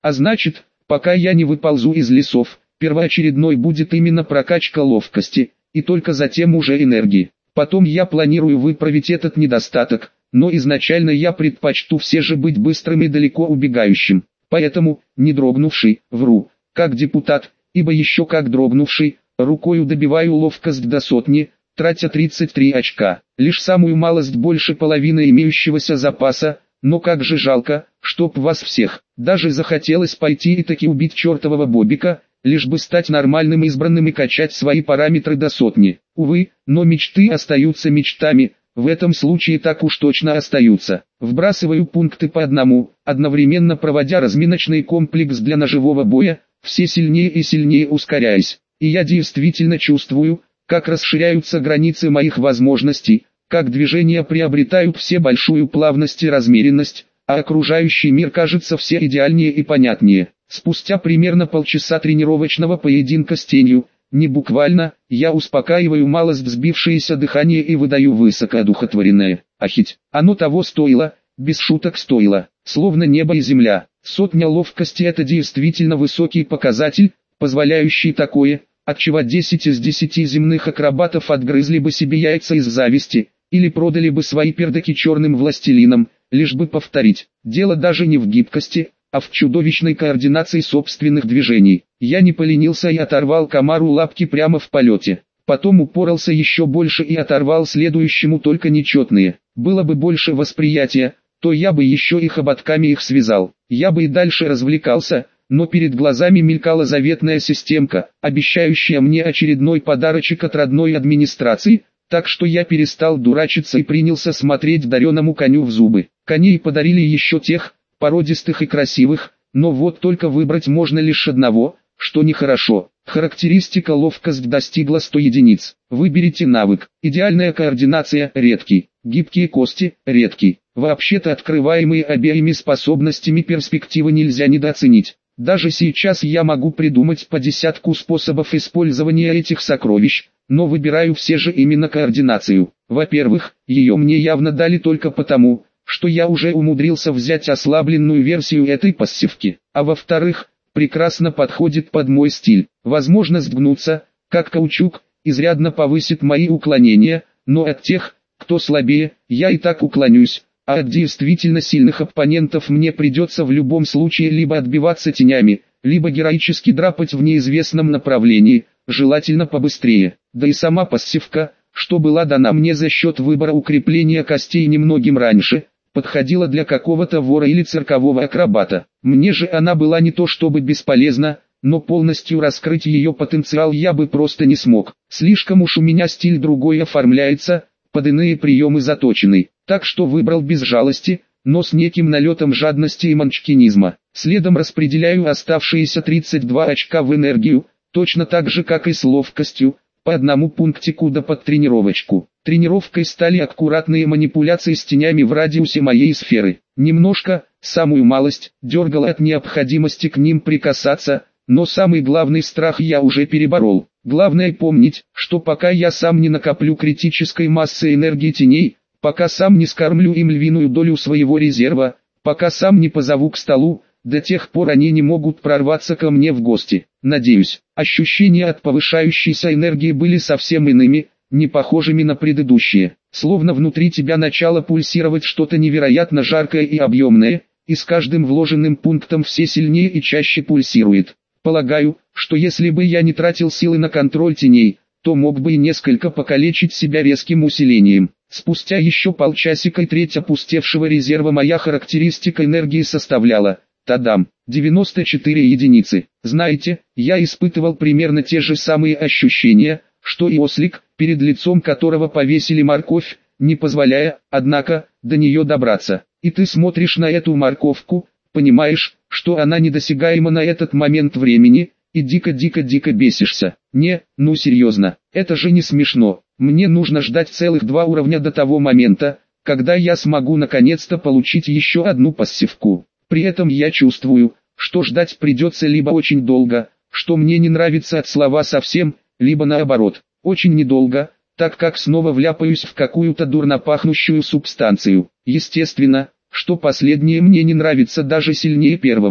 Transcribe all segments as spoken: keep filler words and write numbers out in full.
А значит, пока я не выползу из лесов, первоочередной будет именно прокачка ловкости, и только затем уже энергии. Потом я планирую выправить этот недостаток, но изначально я предпочту все же быть быстрым и далеко убегающим. Поэтому, не дрогнувший, вру, как депутат, ибо еще как дрогнувший, рукою добиваю ловкость до сотни, тратя тридцать три очка, лишь самую малость больше половины имеющегося запаса, но как же жалко, чтоб вас всех, даже захотелось пойти и таки убить чертового Бобика, лишь бы стать нормальным избранным и качать свои параметры до сотни. Увы, но мечты остаются мечтами, в этом случае так уж точно остаются. Вбрасываю пункты по одному, одновременно проводя разминочный комплекс для ножевого боя, все сильнее и сильнее ускоряясь. И я действительно чувствую, как расширяются границы моих возможностей, как движения приобретают все большую плавность и размеренность, а окружающий мир кажется все идеальнее и понятнее. Спустя примерно полчаса тренировочного поединка с тенью, не буквально, я успокаиваю малость взбившееся дыхание и выдаю высокоодухотворенное. Ахить, оно того стоило, без шуток стоило, словно небо и земля. Сотня ловкости — это действительно высокий показатель, позволяющий такое, отчего десять из десяти земных акробатов отгрызли бы себе яйца из зависти, или продали бы свои пердаки черным властелинам, лишь бы повторить. Дело даже не в гибкости, а в чудовищной координации собственных движений. Я не поленился и оторвал комару лапки прямо в полете. Потом упоролся еще больше и оторвал следующему только нечетные. Было бы больше восприятия, то я бы еще и хоботками их связал. Я бы и дальше развлекался, но перед глазами мелькала заветная системка, обещающая мне очередной подарочек от родной администрации, так что я перестал дурачиться и принялся смотреть дареному коню в зубы. Коней подарили еще тех, породистых и красивых, но вот только выбрать можно лишь одного, что нехорошо. Характеристика ловкость достигла ста единиц. Выберите навык. Идеальная координация – редкий. Гибкие кости – редкий. Вообще-то открываемые обеими способностями перспективы нельзя недооценить. Даже сейчас я могу придумать по десятку способов использования этих сокровищ, но выбираю все же именно координацию. Во-первых, ее мне явно дали только потому, что я уже умудрился взять ослабленную версию этой пассивки. А во-вторых, прекрасно подходит под мой стиль. Возможность гнуться, как каучук, изрядно повысит мои уклонения, но от тех, кто слабее, я и так уклонюсь, а от действительно сильных оппонентов мне придется в любом случае либо отбиваться тенями, либо героически драпать в неизвестном направлении, желательно побыстрее. Да и сама пассивка, что была дана мне за счет выбора укрепления костей немногим раньше, подходила для какого-то вора или циркового акробата. Мне же она была не то чтобы бесполезна, но полностью раскрыть ее потенциал я бы просто не смог. Слишком уж у меня стиль другой оформляется, под иные приемы заточенный, так что выбрал без жалости, но с неким налетом жадности и манчкинизма. Следом распределяю оставшиеся тридцать два очка в энергию, точно так же как и с ловкостью, по одному пунктику да под тренировочку. Тренировкой стали аккуратные манипуляции с тенями в радиусе моей сферы. Немножко, самую малость, дергало от необходимости к ним прикасаться, но самый главный страх я уже переборол. Главное помнить, что пока я сам не накоплю критической массы энергии теней, пока сам не скормлю им львиную долю своего резерва, пока сам не позову к столу, до тех пор они не могут прорваться ко мне в гости. Надеюсь, ощущения от повышающейся энергии были совсем иными, не похожими на предыдущие. Словно внутри тебя начало пульсировать что-то невероятно жаркое и объемное, и с каждым вложенным пунктом все сильнее и чаще пульсирует. Полагаю, что если бы я не тратил силы на контроль теней, то мог бы и несколько покалечить себя резким усилением. Спустя еще полчасика и треть опустевшего резерва моя характеристика энергии составляла, тадам, девяносто четыре единицы. Знаете, я испытывал примерно те же самые ощущения, что и ослик, перед лицом которого повесили морковь, не позволяя, однако, до нее добраться. И ты смотришь на эту морковку, понимаешь, что она недосягаема на этот момент времени, и дико-дико-дико бесишься. Не, ну серьезно, это же не смешно. Мне нужно ждать целых два уровня до того момента, когда я смогу наконец-то получить еще одну пассивку. При этом я чувствую, что ждать придется либо очень долго, что мне не нравится от слова совсем, либо наоборот, очень недолго, так как снова вляпаюсь в какую-то дурно пахнущую субстанцию. Естественно, что последнее мне не нравится даже сильнее первого.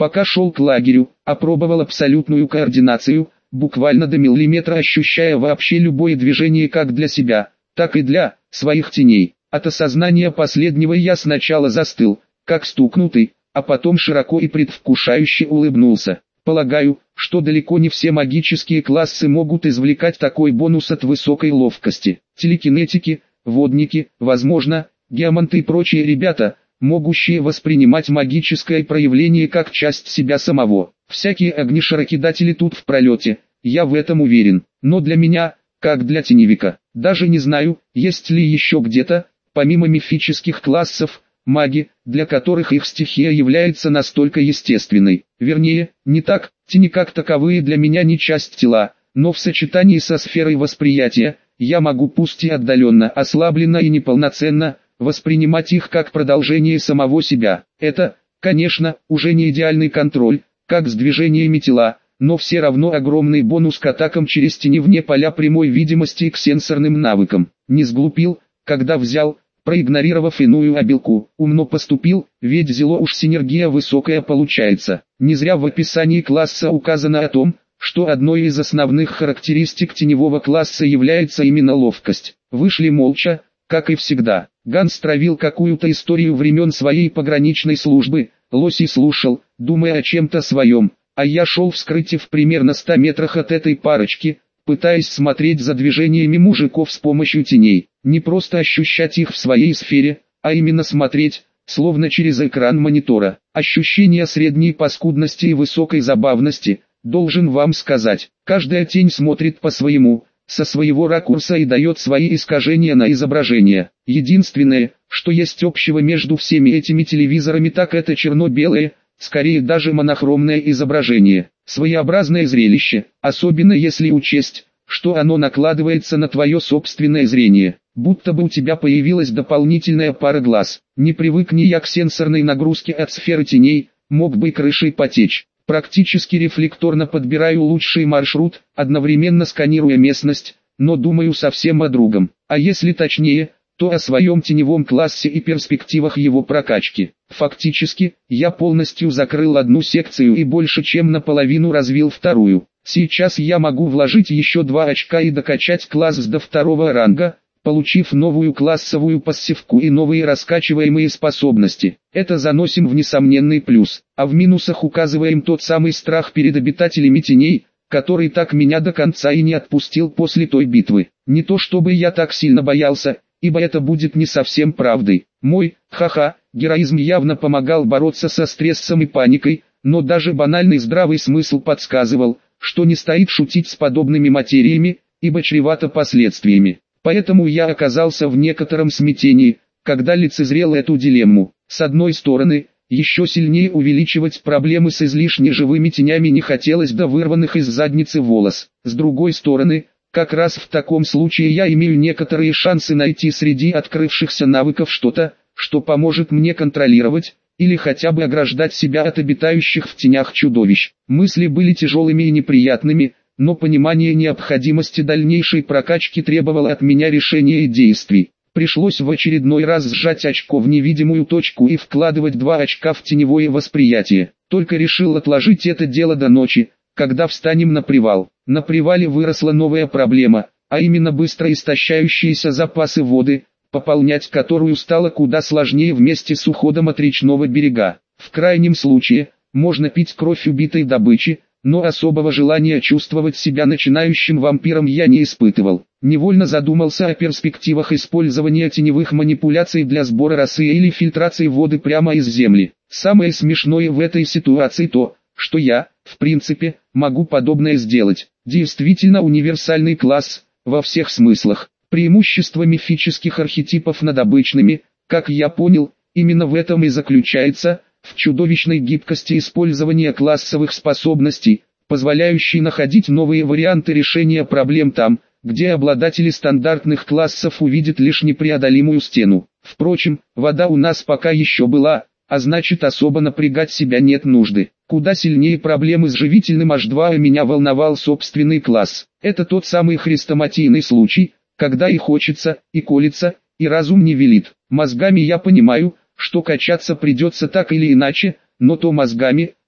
Пока шел к лагерю, опробовал абсолютную координацию, буквально до миллиметра ощущая вообще любое движение как для себя, так и для своих теней. От осознания последнего я сначала застыл, как стукнутый, а потом широко и предвкушающе улыбнулся. Полагаю, что далеко не все магические классы могут извлекать такой бонус от высокой ловкости. Телекинетики, водники, возможно, геоманты и прочие ребята, могущие воспринимать магическое проявление как часть себя самого. Всякие огнешарокидатели тут в пролете, я в этом уверен. Но для меня, как для теневика, даже не знаю, есть ли еще где-то, помимо мифических классов, маги, для которых их стихия является настолько естественной. Вернее, не так, тени как таковые для меня не часть тела, но в сочетании со сферой восприятия, я могу пусть и отдаленно, ослабленно и неполноценно, воспринимать их как продолжение самого себя. Это, конечно, уже не идеальный контроль, как с движениями тела, но все равно огромный бонус к атакам через тени вне поля прямой видимости и к сенсорным навыкам. Не сглупил, когда взял, проигнорировав иную обилку, умно поступил, ведь зело уж синергия высокая получается. Не зря в описании класса указано о том, что одной из основных характеристик теневого класса является именно ловкость. Вышли молча, как и всегда. Ганс травил какую-то историю времен своей пограничной службы, Лоси слушал, думая о чем-то своем, а я шел в скрытии в примерно ста метрах от этой парочки, пытаясь смотреть за движениями мужиков с помощью теней, не просто ощущать их в своей сфере, а именно смотреть, словно через экран монитора. Ощущение средней паскудности и высокой забавности, должен вам сказать, каждая тень смотрит по-своему, со своего ракурса и дает свои искажения на изображение. Единственное, что есть общего между всеми этими телевизорами, так это черно-белое, скорее даже монохромное изображение. Своеобразное зрелище, особенно если учесть, что оно накладывается на твое собственное зрение, будто бы у тебя появилась дополнительная пара глаз. Не привыкни я к сенсорной нагрузке от сферы теней, мог бы крышей потечь. Практически рефлекторно подбираю лучший маршрут, одновременно сканируя местность, но думаю совсем о другом. А если точнее, то о своем теневом классе и перспективах его прокачки. Фактически, я полностью закрыл одну секцию и больше чем наполовину развил вторую. Сейчас я могу вложить еще два очка и докачать класс до второго ранга, получив новую классовую пассивку и новые раскачиваемые способности. Это заносим в несомненный плюс, а в минусах указываем тот самый страх перед обитателями теней, который так меня до конца и не отпустил после той битвы. Не то чтобы я так сильно боялся, ибо это будет не совсем правдой. Мой, ха-ха, героизм явно помогал бороться со стрессом и паникой, но даже банальный здравый смысл подсказывал, что не стоит шутить с подобными материями, ибо чревато последствиями. Поэтому я оказался в некотором смятении, когда лицезрел эту дилемму. С одной стороны, еще сильнее увеличивать проблемы с излишне живыми тенями не хотелось до вырванных из задницы волос. С другой стороны, как раз в таком случае я имею некоторые шансы найти среди открывшихся навыков что-то, что поможет мне контролировать, или хотя бы ограждать себя от обитающих в тенях чудовищ. Мысли были тяжелыми и неприятными, но понимание необходимости дальнейшей прокачки требовало от меня решения и действий. Пришлось в очередной раз сжать очко в невидимую точку и вкладывать два очка в теневое восприятие. Только решил отложить это дело до ночи, когда встанем на привал. На привале выросла новая проблема, а именно быстро истощающиеся запасы воды, пополнять которую стало куда сложнее вместе с уходом от речного берега. В крайнем случае, можно пить кровь убитой добычи, но особого желания чувствовать себя начинающим вампиром я не испытывал. Невольно задумался о перспективах использования теневых манипуляций для сбора росы или фильтрации воды прямо из земли. Самое смешное в этой ситуации то, что я, в принципе, могу подобное сделать. Действительно универсальный класс, во всех смыслах. Преимущество мифических архетипов над обычными, как я понял, именно в этом и заключается, в чудовищной гибкости использования классовых способностей, позволяющей находить новые варианты решения проблем там, где обладатели стандартных классов увидят лишь непреодолимую стену. Впрочем, вода у нас пока еще была, а значит особо напрягать себя нет нужды. Куда сильнее проблемы с живительным эйч два о меня волновал собственный класс. Это тот самый хрестоматийный случай, когда и хочется, и колется, и разум не велит. Мозгами я понимаю, что качаться придется так или иначе, но то мозгами,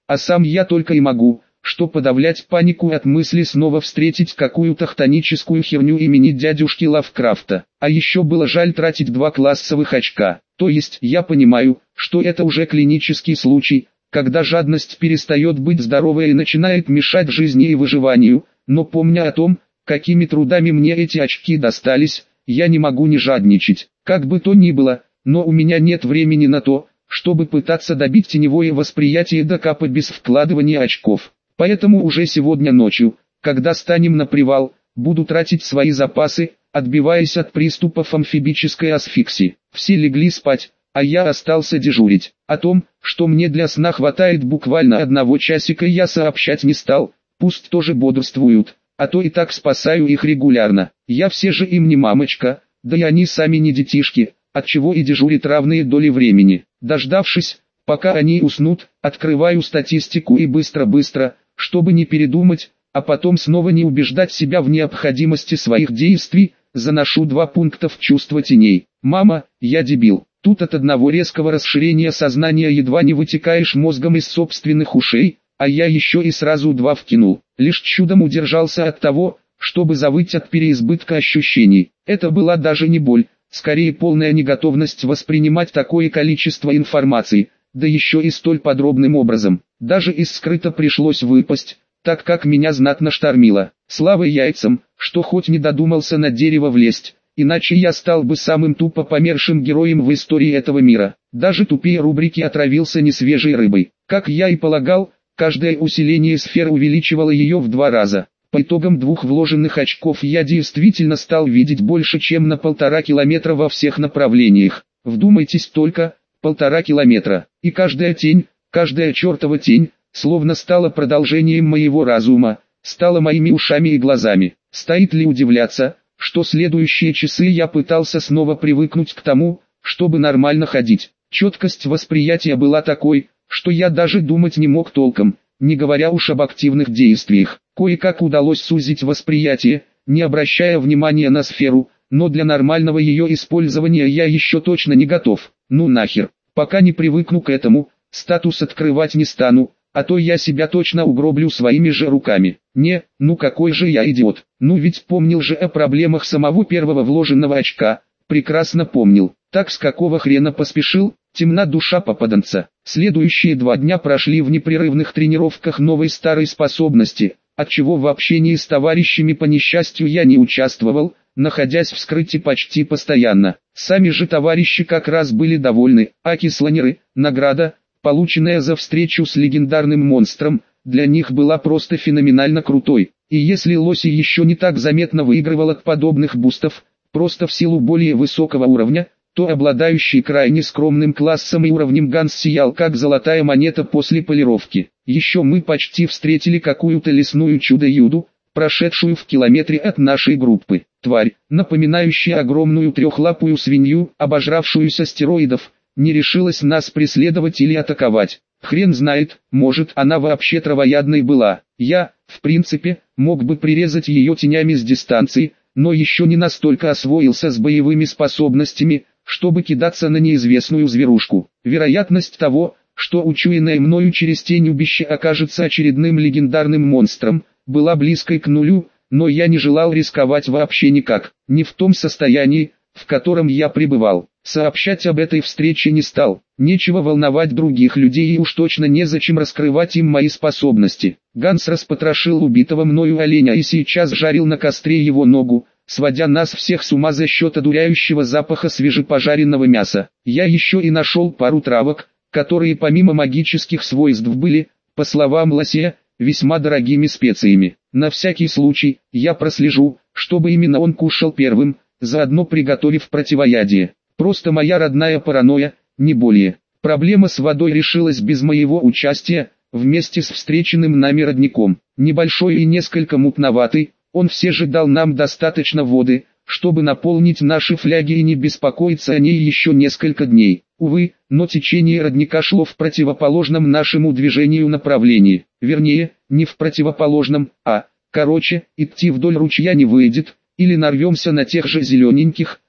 а сам я только и могу, что подавлять панику от мысли снова встретить какую-то хтоническую херню имени дядюшки Лавкрафта. А еще было жаль тратить два классовых очка. То есть я понимаю, что это уже клинический случай, когда жадность перестает быть здоровой и начинает мешать жизни и выживанию, но помня о том, какими трудами мне эти очки достались, я не могу не жадничать. Как бы то ни было, но у меня нет времени на то, чтобы пытаться добить теневое восприятие до капа без вкладывания очков. Поэтому уже сегодня ночью, когда станем на привал, буду тратить свои запасы, отбиваясь от приступов амфибической асфиксии. Все легли спать, а я остался дежурить. О том, что мне для сна хватает буквально одного часика, я сообщать не стал, пусть тоже бодрствуют, а то и так спасаю их регулярно. Я все же им не мамочка, да и они сами не детишки, отчего и дежурят равные доли времени. Дождавшись, пока они уснут, открываю статистику и быстро-быстро, чтобы не передумать, а потом снова не убеждать себя в необходимости своих действий, заношу два пункта в чувство теней. Мама, я дебил. Тут от одного резкого расширения сознания едва не вытекаешь мозгом из собственных ушей, а я еще и сразу два вкинул. Лишь чудом удержался от того, чтобы завыть от переизбытка ощущений. Это была даже не боль, скорее полная неготовность воспринимать такое количество информации, да еще и столь подробным образом. Даже из скрыта пришлось выпасть, так как меня знатно штормило. Слава яйцам, что хоть не додумался на дерево влезть, иначе я стал бы самым тупо помершим героем в истории этого мира. Даже тупее рубрики «Отравился несвежей рыбой». Как я и полагал, каждое усиление сфер увеличивало ее в два раза. По итогам двух вложенных очков я действительно стал видеть больше, чем на полтора километра во всех направлениях. Вдумайтесь только, полтора километра. И каждая тень, каждая чертова тень, словно стала продолжением моего разума, стала моими ушами и глазами. Стоит ли удивляться, что следующие часы я пытался снова привыкнуть к тому, чтобы нормально ходить. Четкость восприятия была такой, что я даже думать не мог толком, не говоря уж об активных действиях. Кое-как удалось сузить восприятие, не обращая внимания на сферу, но для нормального ее использования я еще точно не готов. Ну нахер, пока не привыкну к этому, статус открывать не стану, а то я себя точно угроблю своими же руками. Не, ну какой же я идиот, ну ведь помнил же о проблемах самого первого вложенного очка, прекрасно помнил. Так с какого хрена поспешил, темна душа попаданца. Следующие два дня прошли в непрерывных тренировках новой старой способности, отчего в общении с товарищами по несчастью я не участвовал, находясь в скрытии почти постоянно. Сами же товарищи как раз были довольны, а кислонеры, награда, полученная за встречу с легендарным монстром, для них была просто феноменально крутой. И если Лоси еще не так заметно выигрывал от подобных бустов, просто в силу более высокого уровня, то обладающий крайне скромным классом и уровнем Ганс сиял как золотая монета после полировки. Еще мы почти встретили какую-то лесную чудо-юду, прошедшую в километре от нашей группы. Тварь, напоминающая огромную трехлапую свинью, обожравшуюся стероидов, не решилась нас преследовать или атаковать. Хрен знает, может она вообще травоядной была. Я, в принципе, мог бы прирезать ее тенями с дистанции, но еще не настолько освоился с боевыми способностями, чтобы кидаться на неизвестную зверушку. Вероятность того, что учуянное мною через тень убище окажется очередным легендарным монстром, была близкой к нулю, но я не желал рисковать вообще никак, не в том состоянии, в котором я пребывал. Сообщать об этой встрече не стал, нечего волновать других людей и уж точно незачем раскрывать им мои способности. Ганс распотрошил убитого мною оленя и сейчас жарил на костре его ногу, сводя нас всех с ума за счет одуряющего запаха свежепожаренного мяса. Я еще и нашел пару травок, которые помимо магических свойств были, по словам Лосе, весьма дорогими специями. На всякий случай, я прослежу, чтобы именно он кушал первым, заодно приготовив противоядие. Просто моя родная паранойя, не более. Проблема с водой решилась без моего участия, вместе с встреченным нами родником. Небольшой и несколько мутноватый, он все же дал нам достаточно воды, чтобы наполнить наши фляги и не беспокоиться о ней еще несколько дней. Увы, но течение родника шло в противоположном нашему движению направлении. Вернее, не в противоположном, а, короче, идти вдоль ручья не выйдет, или нарвемся на тех же зелененьких,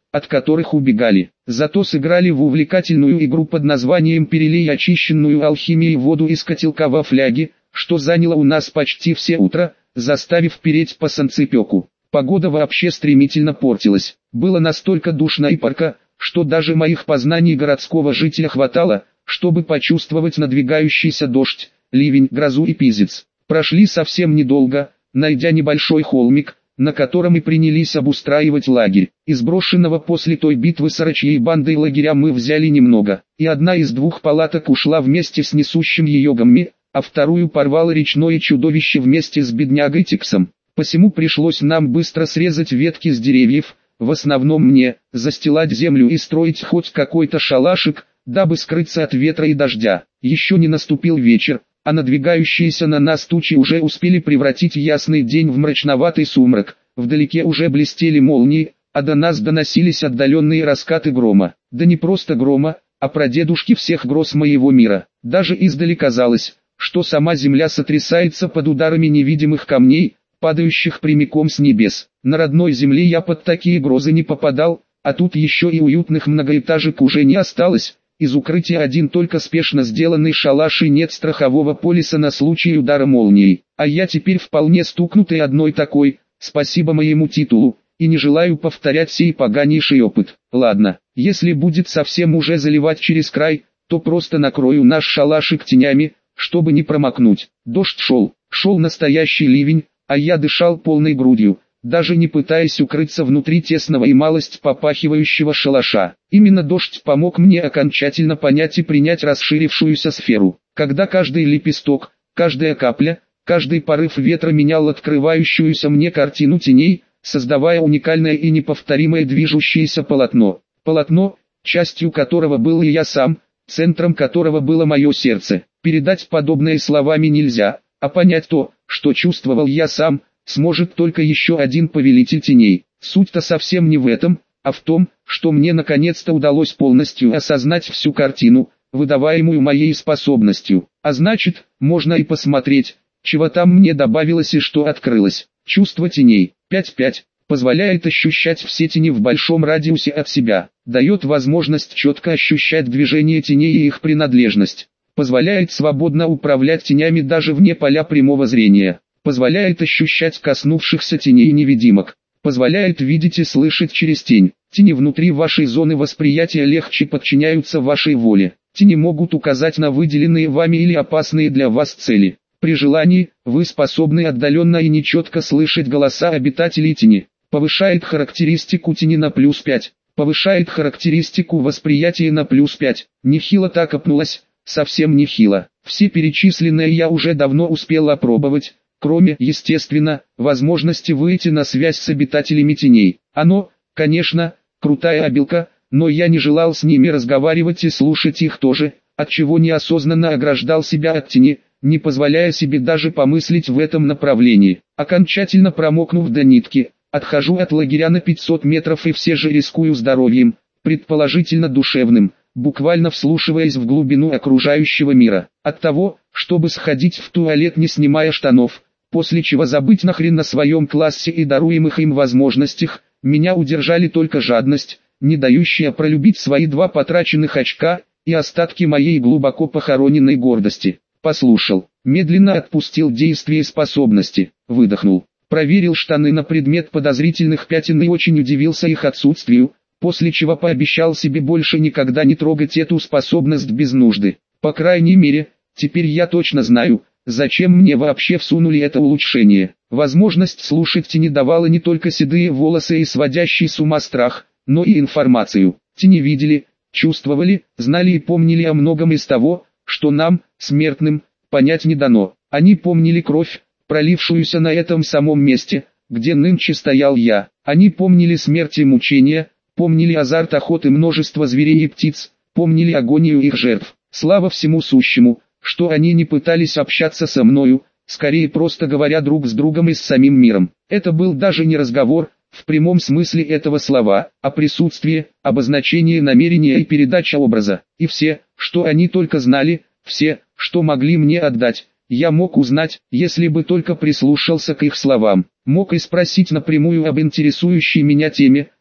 от которых убегали. Зато сыграли в увлекательную игру под названием «Перелей очищенную алхимией воду из котелка во фляге», что заняло у нас почти все утро, заставив переть по санцепёку. Погода вообще стремительно портилась. Было настолько душно и парко, что даже моих познаний городского жителя хватало, чтобы почувствовать надвигающийся дождь, ливень, грозу и пизец. Прошли совсем недолго, найдя небольшой холмик, на котором и принялись обустраивать лагерь. Из брошенного после той битвы с орочьей бандой лагеря мы взяли немного, и одна из двух палаток ушла вместе с несущим ее гамми, а вторую порвало речное чудовище вместе с беднягой Тиксом. Посему пришлось нам быстро срезать ветки с деревьев, в основном мне, застилать землю и строить хоть какой-то шалашик, дабы скрыться от ветра и дождя. Еще не наступил вечер, а надвигающиеся на нас тучи уже успели превратить ясный день в мрачноватый сумрак. Вдалеке уже блестели молнии, а до нас доносились отдаленные раскаты грома. Да не просто грома, а прадедушки всех гроз моего мира. Даже издали казалось, что сама земля сотрясается под ударами невидимых камней, падающих прямиком с небес. На родной земле я под такие грозы не попадал, а тут еще и уютных многоэтажек уже не осталось. Из укрытия один только спешно сделанный шалаш и нет страхового полиса на случай удара молнией. А я теперь вполне стукнутый одной такой, спасибо моему титулу, и не желаю повторять сей поганейший опыт. Ладно, если будет совсем уже заливать через край, то просто накрою наш шалашик тенями, чтобы не промокнуть. Дождь шел, шел настоящий ливень, а я дышал полной грудью, даже не пытаясь укрыться внутри тесного и малость попахивающего шалаша. Именно дождь помог мне окончательно понять и принять расширившуюся сферу, когда каждый лепесток, каждая капля, каждый порыв ветра менял открывающуюся мне картину теней, создавая уникальное и неповторимое движущееся полотно. Полотно, частью которого был и я сам, центром которого было мое сердце. Передать подобное словами нельзя, а понять то, что чувствовал я сам, сможет только еще один повелитель теней. Суть-то совсем не в этом, а в том, что мне наконец-то удалось полностью осознать всю картину, выдаваемую моей способностью. А значит, можно и посмотреть, чего там мне добавилось и что открылось. Чувство теней. пять пять. Позволяет ощущать все тени в большом радиусе от себя. Дает возможность четко ощущать движение теней и их принадлежность. Позволяет свободно управлять тенями даже вне поля прямого зрения. Позволяет ощущать коснувшихся теней невидимок. Позволяет видеть и слышать через тень. Тени внутри вашей зоны восприятия легче подчиняются вашей воле. Тени могут указать на выделенные вами или опасные для вас цели. При желании, вы способны отдаленно и нечетко слышать голоса обитателей тени. Повышает характеристику тени на плюс пять. Повышает характеристику восприятия на плюс пять. Нехило так опнулась, совсем нехило. Все перечисленное я уже давно успел опробовать, кроме, естественно, возможности выйти на связь с обитателями теней. Оно, конечно, крутая обилка, но я не желал с ними разговаривать и слушать их тоже, отчего неосознанно ограждал себя от тени, не позволяя себе даже помыслить в этом направлении. Окончательно промокнув до нитки, отхожу от лагеря на пятьсот метров и все же рискую здоровьем, предположительно душевным, буквально вслушиваясь в глубину окружающего мира. От того, чтобы сходить в туалет не снимая штанов, после чего забыть нахрен о своем классе и даруемых им возможностях, меня удержали только жадность, не дающая пролюбить свои два потраченных очка, и остатки моей глубоко похороненной гордости. Послушал, медленно отпустил действие способности, выдохнул, проверил штаны на предмет подозрительных пятен и очень удивился их отсутствию, после чего пообещал себе больше никогда не трогать эту способность без нужды. По крайней мере, теперь я точно знаю, зачем мне вообще всунули это улучшение. Возможность слушать тени давала не только седые волосы и сводящий с ума страх, но и информацию. Тени видели, чувствовали, знали и помнили о многом из того, что нам, смертным, понять не дано. Они помнили кровь, пролившуюся на этом самом месте, где нынче стоял я. Они помнили смерть и мучения, помнили азарт охоты множества зверей и птиц, помнили агонию их жертв. Слава всему сущему, что они не пытались общаться со мною, скорее просто говоря друг с другом и с самим миром. Это был даже не разговор, в прямом смысле этого слова, а присутствие, обозначение намерения и передача образа. И все, что они только знали, все, что могли мне отдать, я мог узнать, если бы только прислушался к их словам. Мог и спросить напрямую об интересующей меня теме,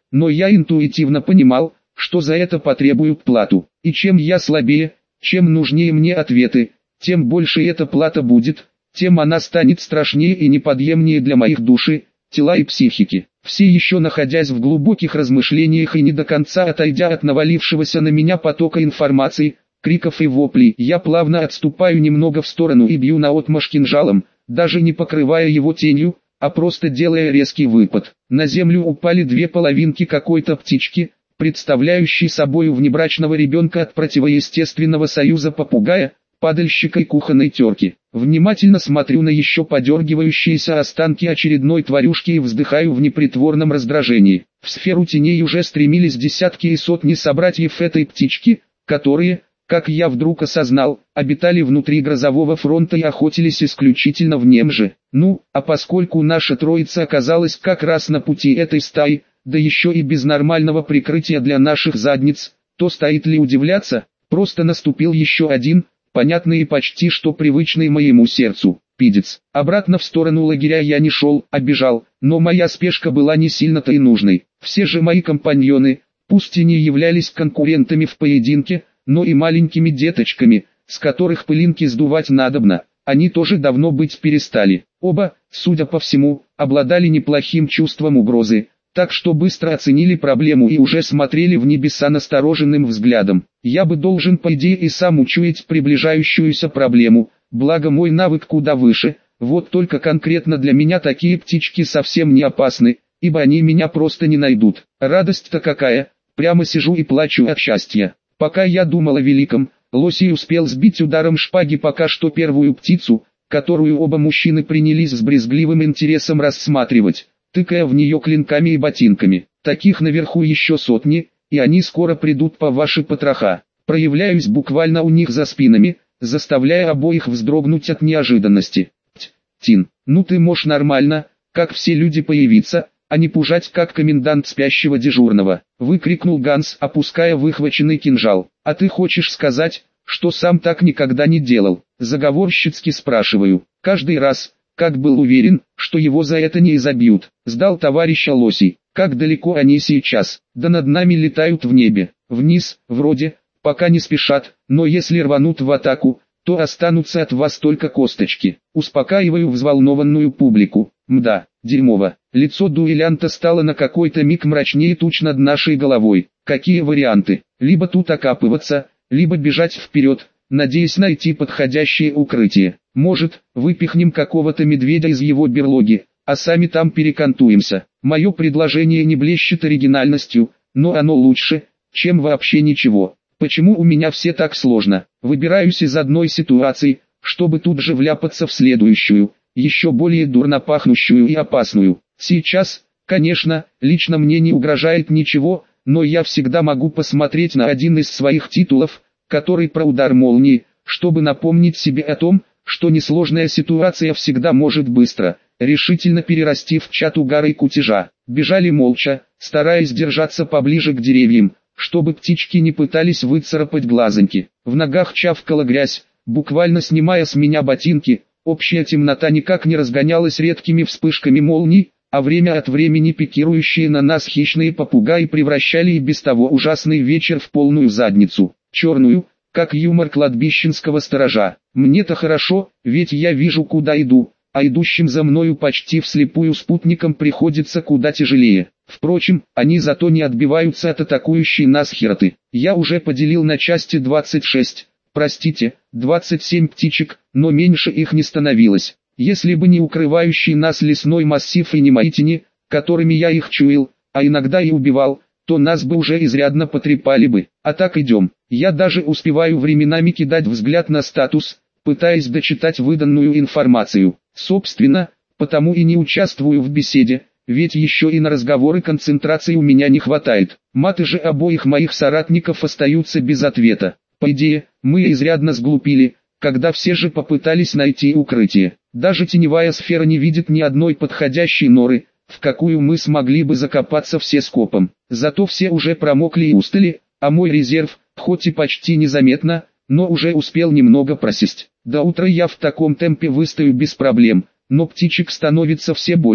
но я интуитивно понимал, что за это потребуют плату. И чем я слабее, чем нужнее мне ответы, тем больше эта плата будет, тем она станет страшнее и неподъемнее для моих души, тела и психики. Все еще находясь в глубоких размышлениях и не до конца отойдя от навалившегося на меня потока информации, криков и воплей, я плавно отступаю немного в сторону и бью наотмашь кинжалом, даже не покрывая его тенью, а просто делая резкий выпад. На землю упали две половинки какой-то птички, представляющей собою внебрачного ребенка от противоестественного союза попугая, падальщика и кухонной терки. Внимательно смотрю на еще подергивающиеся останки очередной тварюшки и вздыхаю в непритворном раздражении. В сферу теней уже стремились десятки и сотни собратьев этой птички, которые, как я вдруг осознал, обитали внутри грозового фронта и охотились исключительно в нем же. Ну, а поскольку наша троица оказалась как раз на пути этой стаи, да еще и без нормального прикрытия для наших задниц, то стоит ли удивляться, просто наступил еще один, понятный и почти что привычный моему сердцу, пидец. Обратно в сторону лагеря я не шел, а бежал, но моя спешка была не сильно-то и нужной. Все же мои компаньоны, пусть и не являлись конкурентами в поединке, но и маленькими деточками, с которых пылинки сдувать надобно, они тоже давно быть перестали. Оба, судя по всему, обладали неплохим чувством угрозы, так что быстро оценили проблему и уже смотрели в небеса настороженным взглядом. Я бы должен по идее и сам учуять приближающуюся проблему, благо мой навык куда выше, вот только конкретно для меня такие птички совсем не опасны, ибо они меня просто не найдут. Радость-то какая, прямо сижу и плачу от счастья. Пока я думал о великом, Лосий успел сбить ударом шпаги пока что первую птицу, которую оба мужчины принялись с брезгливым интересом рассматривать, тыкая в нее клинками и ботинками. Таких наверху еще сотни, и они скоро придут по ваши потроха. Проявляюсь буквально у них за спинами, заставляя обоих вздрогнуть от неожиданности. Тин, ну ты можешь нормально, как все люди появиться, а не пужать как комендант спящего дежурного, выкрикнул Ганс, опуская выхваченный кинжал. А ты хочешь сказать, что сам так никогда не делал? Заговорщицки спрашиваю. Каждый раз, как был уверен, что его за это не изобьют, сдал товарища Лосий. Как далеко они сейчас? Да над нами летают в небе. Вниз, вроде, пока не спешат, но если рванут в атаку, то останутся от вас только косточки. Успокаиваю взволнованную публику. Мда, дерьмово. Лицо дуэлянта стало на какой-то миг мрачнее туч над нашей головой. Какие варианты? Либо тут окапываться, либо бежать вперед, надеясь найти подходящее укрытие. Может, выпихнем какого-то медведя из его берлоги, а сами там перекантуемся. Мое предложение не блещет оригинальностью, но оно лучше, чем вообще ничего. Почему у меня все так сложно? Выбираюсь из одной ситуации, чтобы тут же вляпаться в следующую, еще более дурно пахнущую и опасную. Сейчас, конечно, лично мне не угрожает ничего, но я всегда могу посмотреть на один из своих титулов, который про удар молнии, чтобы напомнить себе о том, что несложная ситуация всегда может быстро, решительно перерасти в чат угара и кутежа. Бежали молча, стараясь держаться поближе к деревьям, чтобы птички не пытались выцарапать глазоньки. В ногах чавкала грязь, буквально снимая с меня ботинки, общая темнота никак не разгонялась редкими вспышками молний, а время от времени пикирующие на нас хищные попугаи превращали и без того ужасный вечер в полную задницу, черную, как юмор кладбищенского сторожа. Мне-то хорошо, ведь я вижу, куда иду, а идущим за мною почти вслепую спутникам приходится куда тяжелее. Впрочем, они зато не отбиваются от атакующей нас хероты. Я уже поделил на части двадцать шесть, простите, двадцать семь птичек, но меньше их не становилось. Если бы не укрывающий нас лесной массив и не мои тени, которыми я их чуял, а иногда и убивал, то нас бы уже изрядно потрепали бы. А так идем. Я даже успеваю временами кидать взгляд на статус, пытаясь дочитать выданную информацию. Собственно, потому и не участвую в беседе, ведь еще и на разговоры концентрации у меня не хватает. Маты же обоих моих соратников остаются без ответа. По идее, мы изрядно сглупили, когда все же попытались найти укрытие. Даже теневая сфера не видит ни одной подходящей норы, в какую мы смогли бы закопаться все скопом. Зато все уже промокли и устали, а мой резерв, хоть и почти незаметно, но уже успел немного просесть. До утра я в таком темпе выстою без проблем, но птичек становится все больше,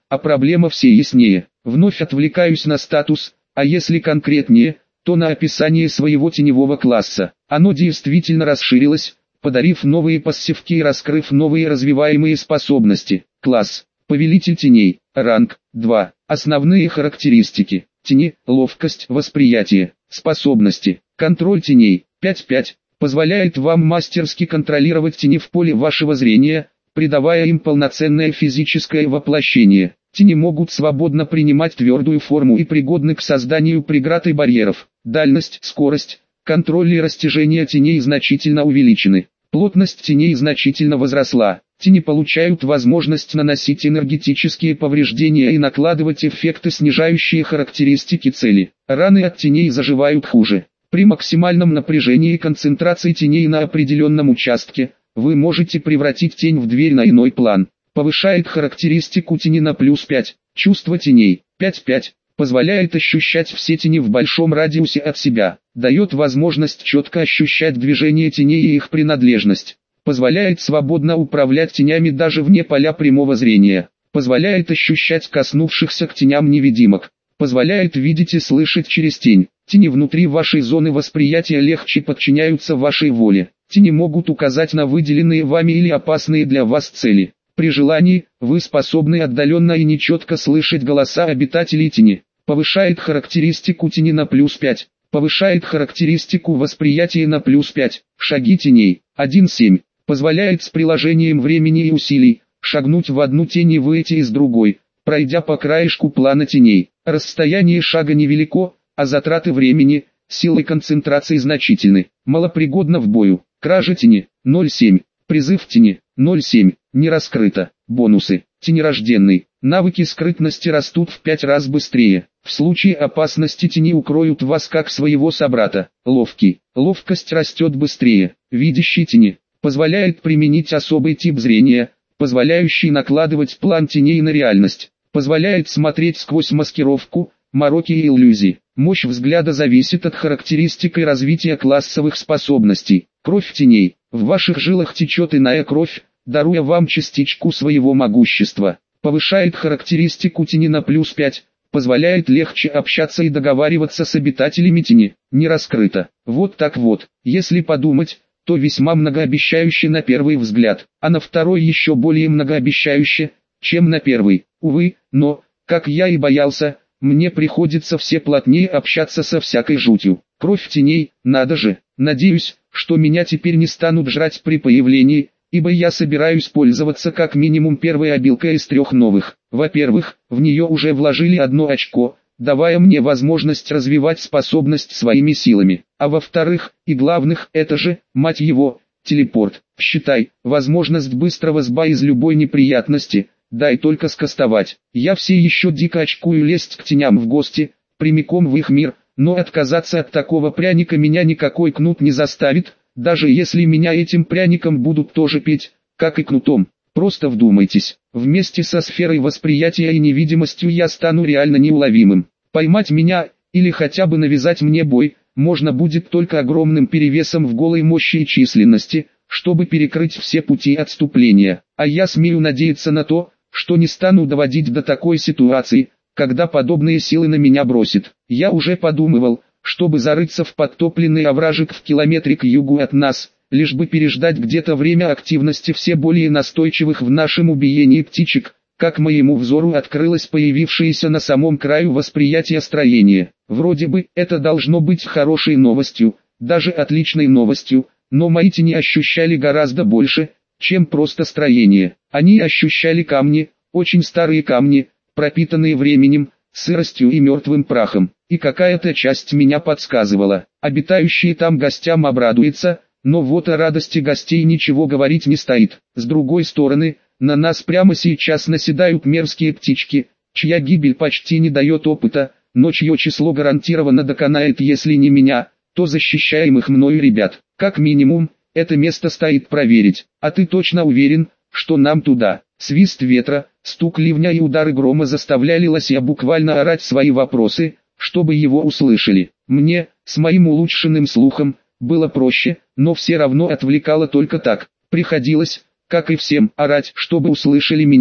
а проблема все яснее. Вновь отвлекаюсь на статус, а если конкретнее, то на описание своего теневого класса. Оно действительно расширилось, подарив новые пассивки и раскрыв новые развиваемые способности. Класс. Повелитель теней. Ранг. два. Основные характеристики. Тени, ловкость, восприятие, способности. Контроль теней. пять пять. Позволяет вам мастерски контролировать тени в поле вашего зрения, придавая им полноценное физическое воплощение. Тени могут свободно принимать твердую форму и пригодны к созданию преград и барьеров. Дальность, скорость, контроль и растяжение теней значительно увеличены. Плотность теней значительно возросла. Тени получают возможность наносить энергетические повреждения и накладывать эффекты, снижающие характеристики цели. Раны от теней заживают хуже. При максимальном напряжении и концентрации теней на определенном участке, вы можете превратить тень в дверь на иной план. Повышает характеристику тени на плюс пять. Чувство теней. пять пять. Позволяет ощущать все тени в большом радиусе от себя. Дает возможность четко ощущать движение теней и их принадлежность. Позволяет свободно управлять тенями даже вне поля прямого зрения. Позволяет ощущать коснувшихся к теням невидимок. Позволяет видеть и слышать через тень. Тени внутри вашей зоны восприятия легче подчиняются вашей воле. Тени могут указать на выделенные вами или опасные для вас цели. При желании, вы способны отдаленно и нечетко слышать голоса обитателей тени. Повышает характеристику тени на плюс пять. Повышает характеристику восприятия на плюс пять. Шаги теней. один семь. Позволяет с приложением времени и усилий, шагнуть в одну тень и выйти из другой, пройдя по краешку плана теней. Расстояние шага невелико, а затраты времени, силы концентрации значительны. Малопригодно в бою. Кража тени. ноль семь. Призыв тени. ноль семь. Не раскрыто. Бонусы. Тенерожденный. Навыки скрытности растут в пять раз быстрее. В случае опасности тени укроют вас как своего собрата. Ловкий. Ловкость растет быстрее. Видящий тени. Позволяет применить особый тип зрения, позволяющий накладывать план теней на реальность. Позволяет смотреть сквозь маскировку, мороки и иллюзии. Мощь взгляда зависит от характеристик и развития классовых способностей. Кровь теней. В ваших жилах течет иная кровь, даруя вам частичку своего могущества. Повышает характеристику тени на плюс пять. Позволяет легче общаться и договариваться с обитателями тени. Не раскрыто. Вот так вот. Если подумать, то весьма многообещающе на первый взгляд, а на второй еще более многообещающе, чем на первый. Увы, но, как я и боялся, мне приходится все плотнее общаться со всякой жутью. Кровь теней, надо же. Надеюсь, что меня теперь не станут жрать при появлении, ибо я собираюсь пользоваться как минимум первой обилкой из трех новых. Во-первых, в нее уже вложили одно очко, давая мне возможность развивать способность своими силами. А во-вторых, и главных, это же, мать его, телепорт. Считай, возможность быстрого сба из любой неприятности, дай только скастовать. Я все еще дико очкую лезть к теням в гости, прямиком в их мир, но отказаться от такого пряника меня никакой кнут не заставит, даже если меня этим пряником будут тоже петь, как и кнутом. Просто вдумайтесь, вместе со сферой восприятия и невидимостью я стану реально неуловимым. Поймать меня, или хотя бы навязать мне бой, можно будет только огромным перевесом в голой мощи и численности, чтобы перекрыть все пути отступления. А я смею надеяться на то, что не стану доводить до такой ситуации, когда подобные силы на меня бросит. Я уже подумывал, чтобы зарыться в подтопленный овражек в километре к югу от нас, лишь бы переждать где-то время активности все более настойчивых в нашем убиении птичек, как моему взору открылось появившееся на самом краю восприятия строение. Вроде бы это должно быть хорошей новостью, даже отличной новостью, но мои тени ощущали гораздо больше, чем просто строение. Они ощущали камни, очень старые камни, пропитанные временем, сыростью и мертвым прахом. И какая-то часть меня подсказывала, обитающие там гостям обрадуются, но вот о радости гостей ничего говорить не стоит. С другой стороны, на нас прямо сейчас наседают мерзкие птички, чья гибель почти не дает опыта, но чье число гарантированно доконает, если не меня, то защищаемых мною ребят. Как минимум, это место стоит проверить. А ты точно уверен, что нам туда? Свист ветра, стук ливня и удары грома заставляли лося буквально орать свои вопросы, чтобы его услышали. Мне, с моим улучшенным слухом, было проще, но все равно отвлекало только так. Приходилось, как и всем, орать, чтобы услышали меня,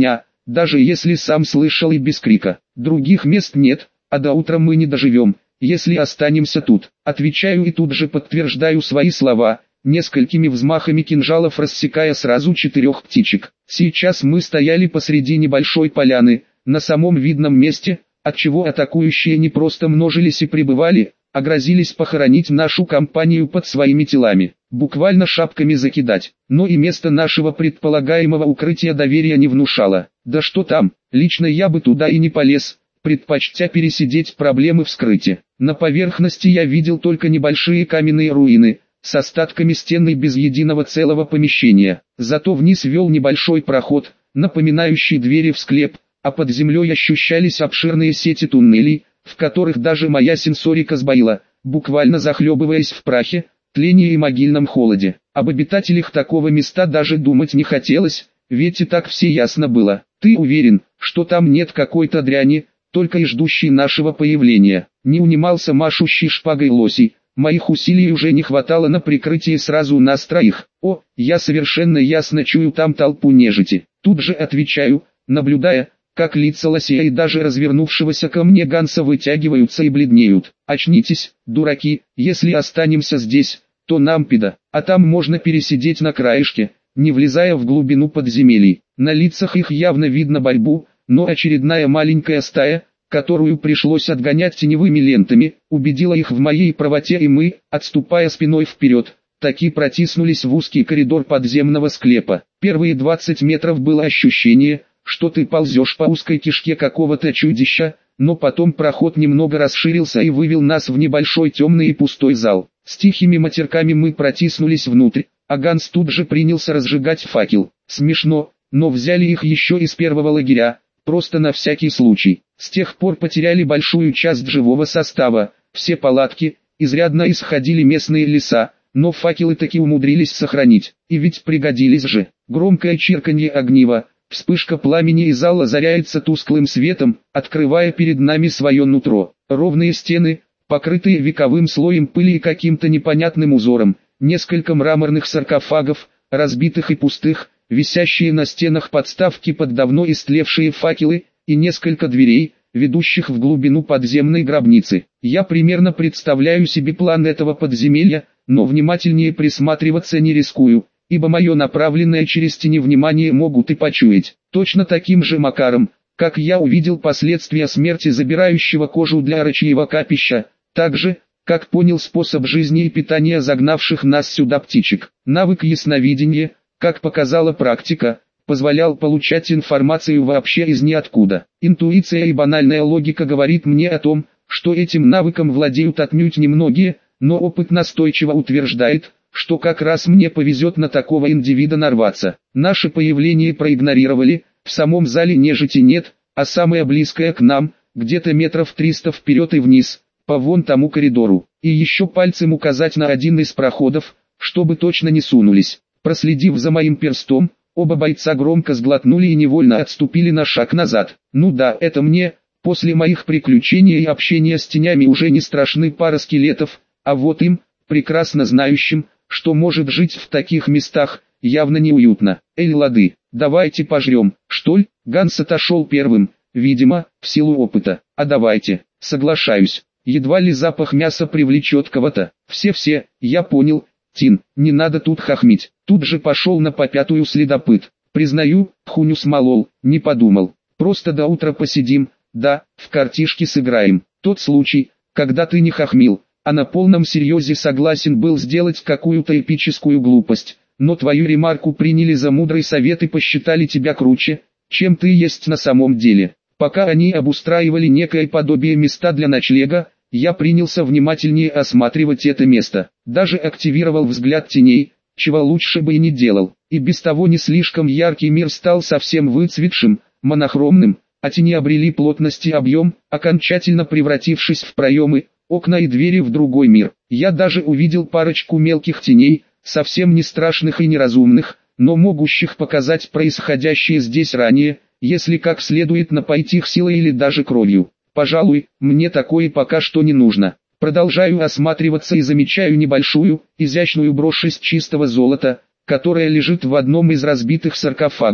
даже если сам слышал и без крика. Других мест нет, а до утра мы не доживем, если останемся тут. Отвечаю и тут же подтверждаю свои слова, несколькими взмахами кинжалов рассекая сразу четырех птичек. Сейчас мы стояли посреди небольшой поляны, на самом видном месте, отчего атакующие не просто множились и пребывали, а грозились похоронить нашу компанию под своими телами, буквально шапками закидать. Но и место нашего предполагаемого укрытия доверия не внушало. Да что там, лично я бы туда и не полез, предпочтя пересидеть проблемы вскрытия. На поверхности я видел только небольшие каменные руины, с остатками стены без единого целого помещения. Зато вниз вел небольшой проход, напоминающий двери в склеп, а под землей ощущались обширные сети туннелей, в которых даже моя сенсорика сбоила, буквально захлебываясь в прахе, тлении и могильном холоде. Об обитателях такого места даже думать не хотелось, ведь и так все ясно было. Ты уверен, что там нет какой-то дряни, только и ждущей нашего появления? Не унимался машущий шпагой лосей. Моих усилий уже не хватало на прикрытие сразу нас троих. О, я совершенно ясно чую там толпу нежити. Тут же отвечаю, наблюдая, как лица лосея и даже развернувшегося ко мне Ганса вытягиваются и бледнеют. Очнитесь, дураки, если останемся здесь, то нам пида, а там можно пересидеть на краешке, не влезая в глубину подземелий. На лицах их явно видно борьбу, но очередная маленькая стая, которую пришлось отгонять теневыми лентами, убедила их в моей правоте, и мы, отступая спиной вперед, таки протиснулись в узкий коридор подземного склепа. Первые двадцать метров было ощущение, что ты ползешь по узкой кишке какого-то чудища, но потом проход немного расширился и вывел нас в небольшой темный и пустой зал. С тихими матерками мы протиснулись внутрь, а Ганс тут же принялся разжигать факел. Смешно, но взяли их еще из первого лагеря, просто на всякий случай. С тех пор потеряли большую часть живого состава, все палатки, изрядно исходили местные леса, но факелы таки умудрились сохранить. И ведь пригодились же. Громкое чирканье огнива, вспышка пламени, и зал озаряется тусклым светом, открывая перед нами свое нутро. Ровные стены, покрытые вековым слоем пыли и каким-то непонятным узором, несколько мраморных саркофагов, разбитых и пустых, висящие на стенах подставки под давно истлевшие факелы, и несколько дверей, ведущих в глубину подземной гробницы. Я примерно представляю себе план этого подземелья, но внимательнее присматриваться не рискую, ибо мое направленное через тени внимание могут и почуять. Точно таким же макаром, как я увидел последствия смерти забирающего кожу для рачьего капища, так же, как понял способ жизни и питания загнавших нас сюда птичек. Навык ясновидения, как показала практика, позволял получать информацию вообще из ниоткуда. Интуиция и банальная логика говорит мне о том, что этим навыком владеют отнюдь немногие, но опыт настойчиво утверждает, что как раз мне повезет на такого индивида нарваться. Наше появление проигнорировали, в самом зале нежити нет, а самое близкое к нам, где-то метров триста вперед и вниз, по вон тому коридору. И еще пальцем указать на один из проходов, чтобы точно не сунулись. Проследив за моим перстом, оба бойца громко сглотнули и невольно отступили на шаг назад. Ну да, это мне, после моих приключений и общения с тенями, уже не страшны пара скелетов, а вот им, прекрасно знающим, что может жить в таких местах, явно неуютно. Эй, лады, давайте пожрем, что ли? Ганс отошел первым, видимо, в силу опыта. А давайте, соглашаюсь, едва ли запах мяса привлечет кого-то. Все-все, я понял. Тин, не надо тут хохмить. Тут же пошел на попятую следопыт. Признаю, хуню смолол, не подумал. Просто до утра посидим, да, в картишки сыграем. Тот случай, когда ты не хохмил, а на полном серьезе согласен был сделать какую-то эпическую глупость, но твою ремарку приняли за мудрый совет и посчитали тебя круче, чем ты есть на самом деле. Пока они обустраивали некое подобие места для ночлега, я принялся внимательнее осматривать это место. Даже активировал взгляд теней, чего лучше бы и не делал. И без того не слишком яркий мир стал совсем выцветшим, монохромным, а тени обрели плотность и объем, окончательно превратившись в проемы, окна и двери в другой мир. Я даже увидел парочку мелких теней, совсем не страшных и неразумных, но могущих показать происходящее здесь ранее, если как следует напоить их силой или даже кровью. Пожалуй, мне такое пока что не нужно. Продолжаю осматриваться и замечаю небольшую, изящную брошь из чистого золота, которая лежит в одном из разбитых саркофагов.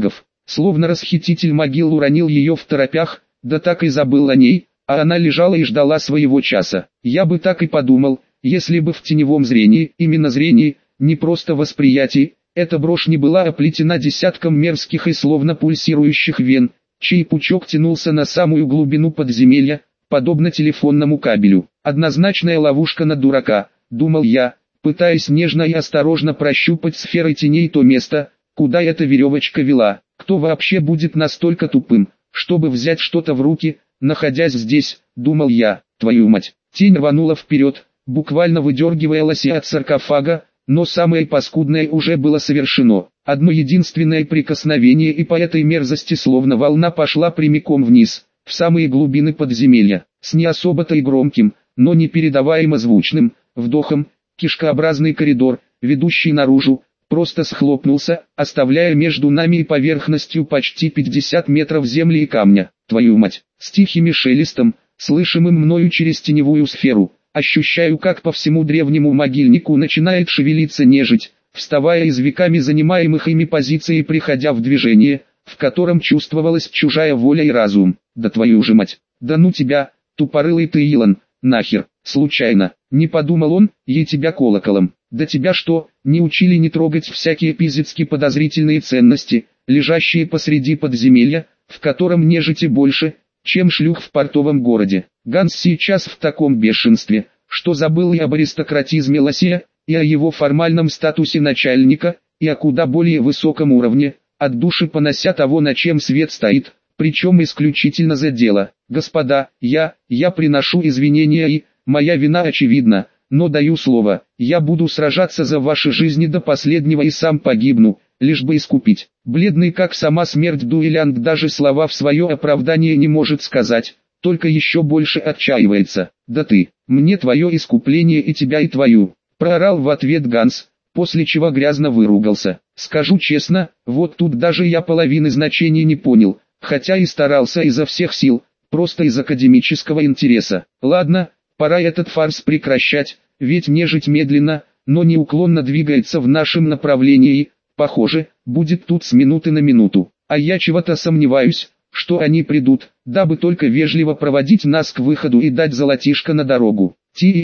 словно расхититель могил уронил ее в торопях, да так и забыл о ней, а она лежала и ждала своего часа. Я бы так и подумал, если бы в теневом зрении, именно зрении, не просто восприятии, эта брошь не была оплетена десятком мерзких и словно пульсирующих вен, чей пучок тянулся на самую глубину подземелья, подобно телефонному кабелю. Однозначная ловушка на дурака, думал я, пытаясь нежно и осторожно прощупать сферой теней то место, куда эта веревочка вела. Кто вообще будет настолько тупым, чтобы взять что-то в руки, находясь здесь, думал я, твою мать. Тень рванула вперед, буквально выдергивая лося от саркофага, но самое паскудное уже было совершено. Одно единственное прикосновение, и по этой мерзости словно волна пошла прямиком вниз, в самые глубины подземелья. С не особо-то и громким, но непередаваемо звучным вдохом, кишкообразный коридор, ведущий наружу, просто схлопнулся, оставляя между нами и поверхностью почти пятьдесят метров земли и камня. Твою мать! С тихим шелестом, слышимым мною через теневую сферу, ощущаю, как по всему древнему могильнику начинает шевелиться нежить, вставая из веками занимаемых ими позиций и приходя в движение, в котором чувствовалась чужая воля и разум. Да твою же мать! Да ну тебя, тупорылый ты Илон, нахер, случайно, не подумал он, ей тебя колоколом. Да тебя что, не учили не трогать всякие пиздецки подозрительные ценности, лежащие посреди подземелья, в котором нежити больше, чем шлюх в портовом городе. Ганс сейчас в таком бешенстве, что забыл и об аристократизме лося, и о его формальном статусе начальника, и о куда более высоком уровне, от души понося того, на чем свет стоит, причем исключительно за дело. Господа, я, я приношу извинения и, моя вина очевидна, но даю слово, я буду сражаться за ваши жизни до последнего и сам погибну, лишь бы искупить. Бледный как сама смерть дуэлянт даже слова в свое оправдание не может сказать, только еще больше отчаивается. Да ты, мне твое искупление и тебя и твою, проорал в ответ Ганс, после чего грязно выругался. Скажу честно, вот тут даже я половины значений не понял, хотя и старался изо всех сил, просто из академического интереса. Ладно, пора этот фарс прекращать, ведь нежить медленно, но неуклонно двигается в нашем направлении, похоже, будет тут с минуты на минуту. А я чего-то сомневаюсь, что они придут, дабы только вежливо проводить нас к выходу и дать золотишко на дорогу.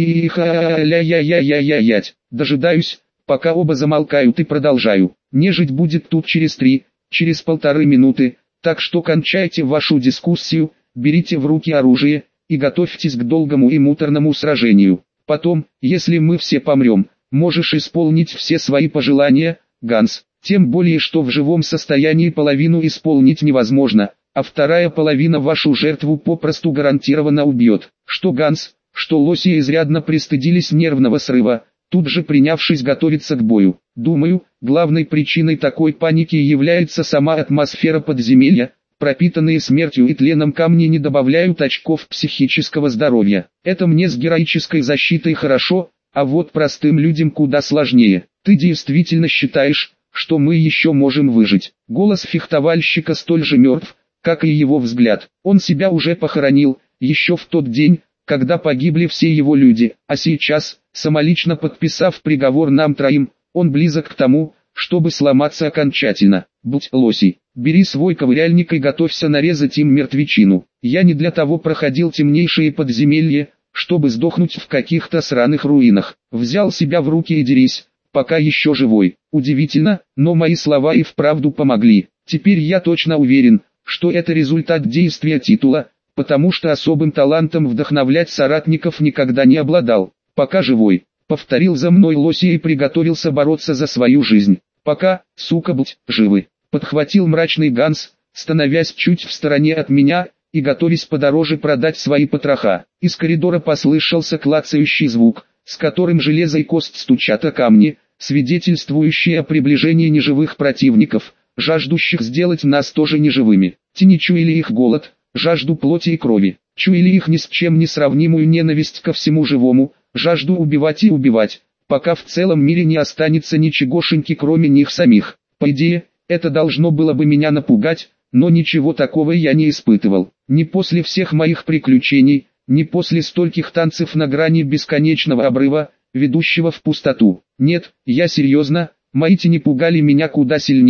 Тихо-ля-я-я-я-я-ять, дожидаюсь, пока оба замолкают, и продолжаю. Нежить будет тут через три, через полторы минуты, так что кончайте вашу дискуссию, берите в руки оружие и готовьтесь к долгому и муторному сражению. Потом, если мы все помрем, можешь исполнить все свои пожелания, Ганс, тем более что в живом состоянии половину исполнить невозможно, а вторая половина вашу жертву попросту гарантированно убьет. Что Ганс, что лоси изрядно пристыдились нервного срыва, тут же принявшись готовиться к бою. Думаю, главной причиной такой паники является сама атмосфера подземелья. Пропитанные смертью и тленом камни не добавляют очков психического здоровья. Это мне с героической защитой хорошо, а вот простым людям куда сложнее. Ты действительно считаешь, что мы еще можем выжить? Голос фехтовальщика столь же мертв, как и его взгляд. Он себя уже похоронил, еще в тот день, когда погибли все его люди, а сейчас, самолично подписав приговор нам троим, он близок к тому, чтобы сломаться окончательно. Будь лоси, бери свой ковыряльник и готовься нарезать им мертвечину. Я не для того проходил темнейшие подземелья, чтобы сдохнуть в каких-то сраных руинах. Взял себя в руки и дерись, пока еще живой. Удивительно, но мои слова и вправду помогли. Теперь я точно уверен, что это результат действия титула, потому что особым талантом вдохновлять соратников никогда не обладал. Пока живой, повторил за мной лоси и приготовился бороться за свою жизнь. Пока, сука, будь живы, подхватил мрачный Ганс, становясь чуть в стороне от меня и готовясь подороже продать свои потроха. Из коридора послышался клацающий звук, с которым железо и кость стучат о камни, свидетельствующие о приближении неживых противников, жаждущих сделать нас тоже неживыми. Тени чуяли их голод, жажду плоти и крови, чуяли их ни с чем не сравнимую ненависть ко всему живому, жажду убивать и убивать, пока в целом мире не останется ничегошеньки кроме них самих. По идее, это должно было бы меня напугать, но ничего такого я не испытывал. Ни после всех моих приключений, ни после стольких танцев на грани бесконечного обрыва, ведущего в пустоту. Нет, я серьезно, мои тени пугали меня куда сильнее,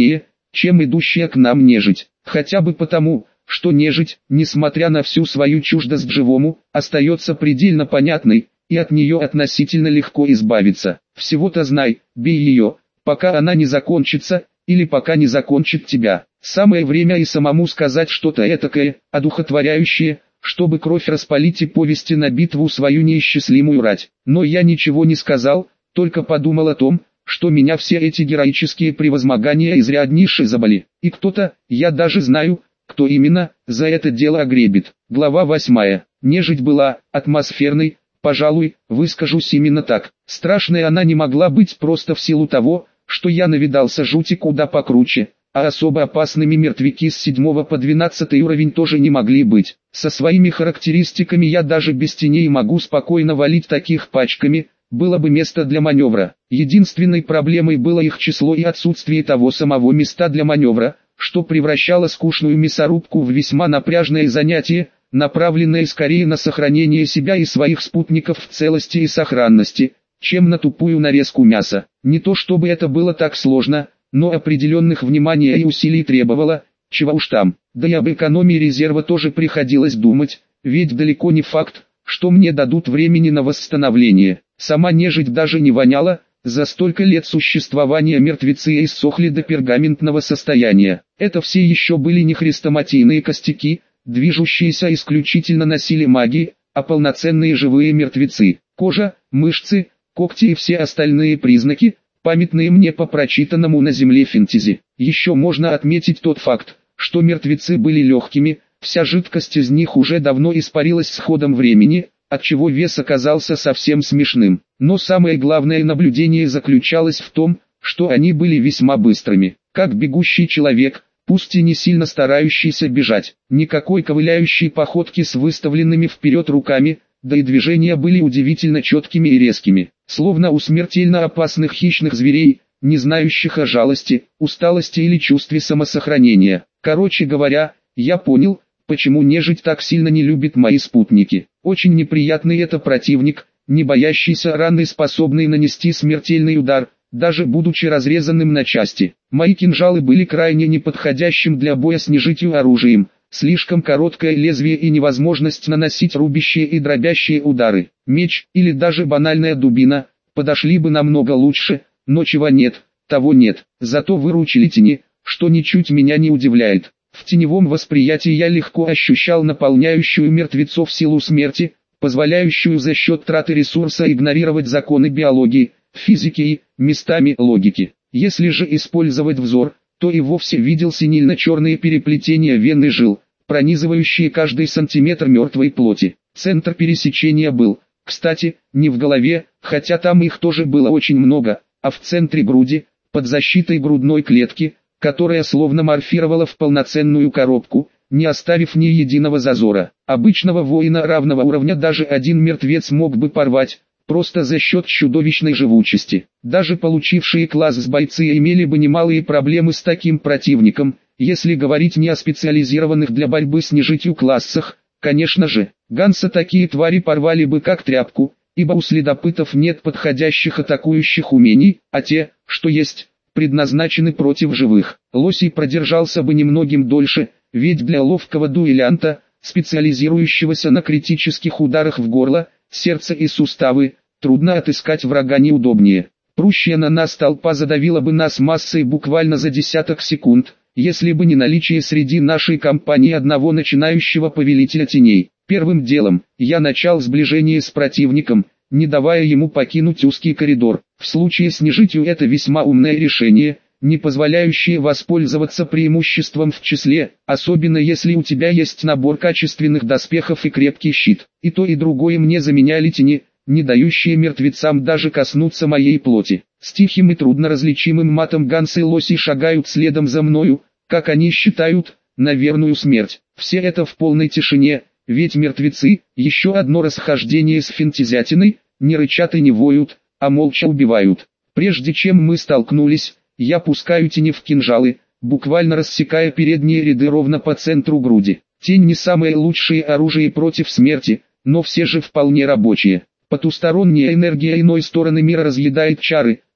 чем идущая к нам нежить. Хотя бы потому, что нежить, несмотря на всю свою чуждость живому, остается предельно понятной, и от нее относительно легко избавиться. Всего-то знай, бей ее, пока она не закончится, или пока не закончит тебя. Самое время и самому сказать что-то этакое, одухотворяющее, чтобы кровь распалить и повести на битву свою неисчислимую рать. Но я ничего не сказал, только подумал о том, что меня все эти героические превозмогания изряднейше заболи. И кто-то, я даже знаю, кто именно, за это дело огребет. Глава восьмая. Нежить была атмосферной, пожалуй, выскажусь именно так. Страшной она не могла быть просто в силу того, что я навидался жути куда покруче, а особо опасными мертвяки с седьмого по двенадцатый уровень тоже не могли быть. Со своими характеристиками я даже без теней могу спокойно валить таких пачками, было бы место для маневра. Единственной проблемой было их число и отсутствие того самого места для маневра, что превращало скучную мясорубку в весьма напряжное занятие, направленное скорее на сохранение себя и своих спутников в целости и сохранности, чем на тупую нарезку мяса. Не то чтобы это было так сложно, но определенных внимания и усилий требовало, чего уж там. Да и об экономии резерва тоже приходилось думать, ведь далеко не факт, что мне дадут времени на восстановление. Сама нежить даже не воняла, за столько лет существования мертвецы иссохли до пергаментного состояния. Это все еще были не хрестоматийные костяки, движущиеся исключительно на силе магии, а полноценные живые мертвецы. Кожа, мышцы, когти и все остальные признаки, памятные мне по прочитанному на земле фэнтези. Еще можно отметить тот факт, что мертвецы были легкими, вся жидкость из них уже давно испарилась с ходом времени, отчего вес оказался совсем смешным. Но самое главное наблюдение заключалось в том, что они были весьма быстрыми, как бегущий человек, пусть и не сильно старающийся бежать. Никакой ковыляющей походки с выставленными вперед руками, да и движения были удивительно четкими и резкими, словно у смертельно опасных хищных зверей, не знающих о жалости, усталости или чувстве самосохранения. Короче говоря, я понял, почему нежить так сильно не любит мои спутники. Очень неприятный это противник, не боящийся раны, способный нанести смертельный удар, даже будучи разрезанным на части. Мои кинжалы были крайне неподходящим для боя с нежитью оружием, слишком короткое лезвие и невозможность наносить рубящие и дробящие удары. Меч, или даже банальная дубина, подошли бы намного лучше, но чего нет, того нет. Зато выручили тени, что ничуть меня не удивляет. В теневом восприятии я легко ощущал наполняющую мертвецов силу смерти, позволяющую за счет траты ресурса игнорировать законы биологии, физики и, местами, логики. Если же использовать взор, то и вовсе видел синильно-черные переплетения вен и жил, пронизывающие каждый сантиметр мертвой плоти. Центр пересечения был, кстати, не в голове, хотя там их тоже было очень много, а в центре груди, под защитой грудной клетки, которая словно морфировала в полноценную коробку, не оставив ни единого зазора. Обычного воина равного уровня даже один мертвец мог бы порвать, просто за счет чудовищной живучести. Даже получившие класс с бойцы имели бы немалые проблемы с таким противником, если говорить не о специализированных для борьбы с нежитью классах. Конечно же, Ганса такие твари порвали бы как тряпку, ибо у следопытов нет подходящих атакующих умений, а те, что есть, предназначены против живых. Лосий продержался бы немногим дольше, ведь для ловкого дуэлянта, специализирующегося на критических ударах в горло, сердце и суставы, трудно отыскать врага неудобнее. Прущая на нас толпа задавила бы нас массой буквально за десяток секунд, если бы не наличие среди нашей компании одного начинающего повелителя теней. Первым делом, я начал сближение с противником, не давая ему покинуть узкий коридор. В случае с нежитью это весьма умное решение, не позволяющее воспользоваться преимуществом в числе, особенно если у тебя есть набор качественных доспехов и крепкий щит. И то и другое мне заменяли тени, не дающие мертвецам даже коснуться моей плоти. С тихим и трудно различимым матом Ганс и Лоси шагают следом за мною, как они считают, на верную смерть. Все это в полной тишине, ведь мертвецы, еще одно расхождение с фэнтезятиной, не рычат и не воют, а молча убивают. Прежде чем мы столкнулись, я пускаю тени в кинжалы, буквально рассекая передние ряды ровно по центру груди. Тень не самое лучшее оружие против смерти, но все же вполне рабочее. Потусторонняя энергия иной стороны мира разъедает чары,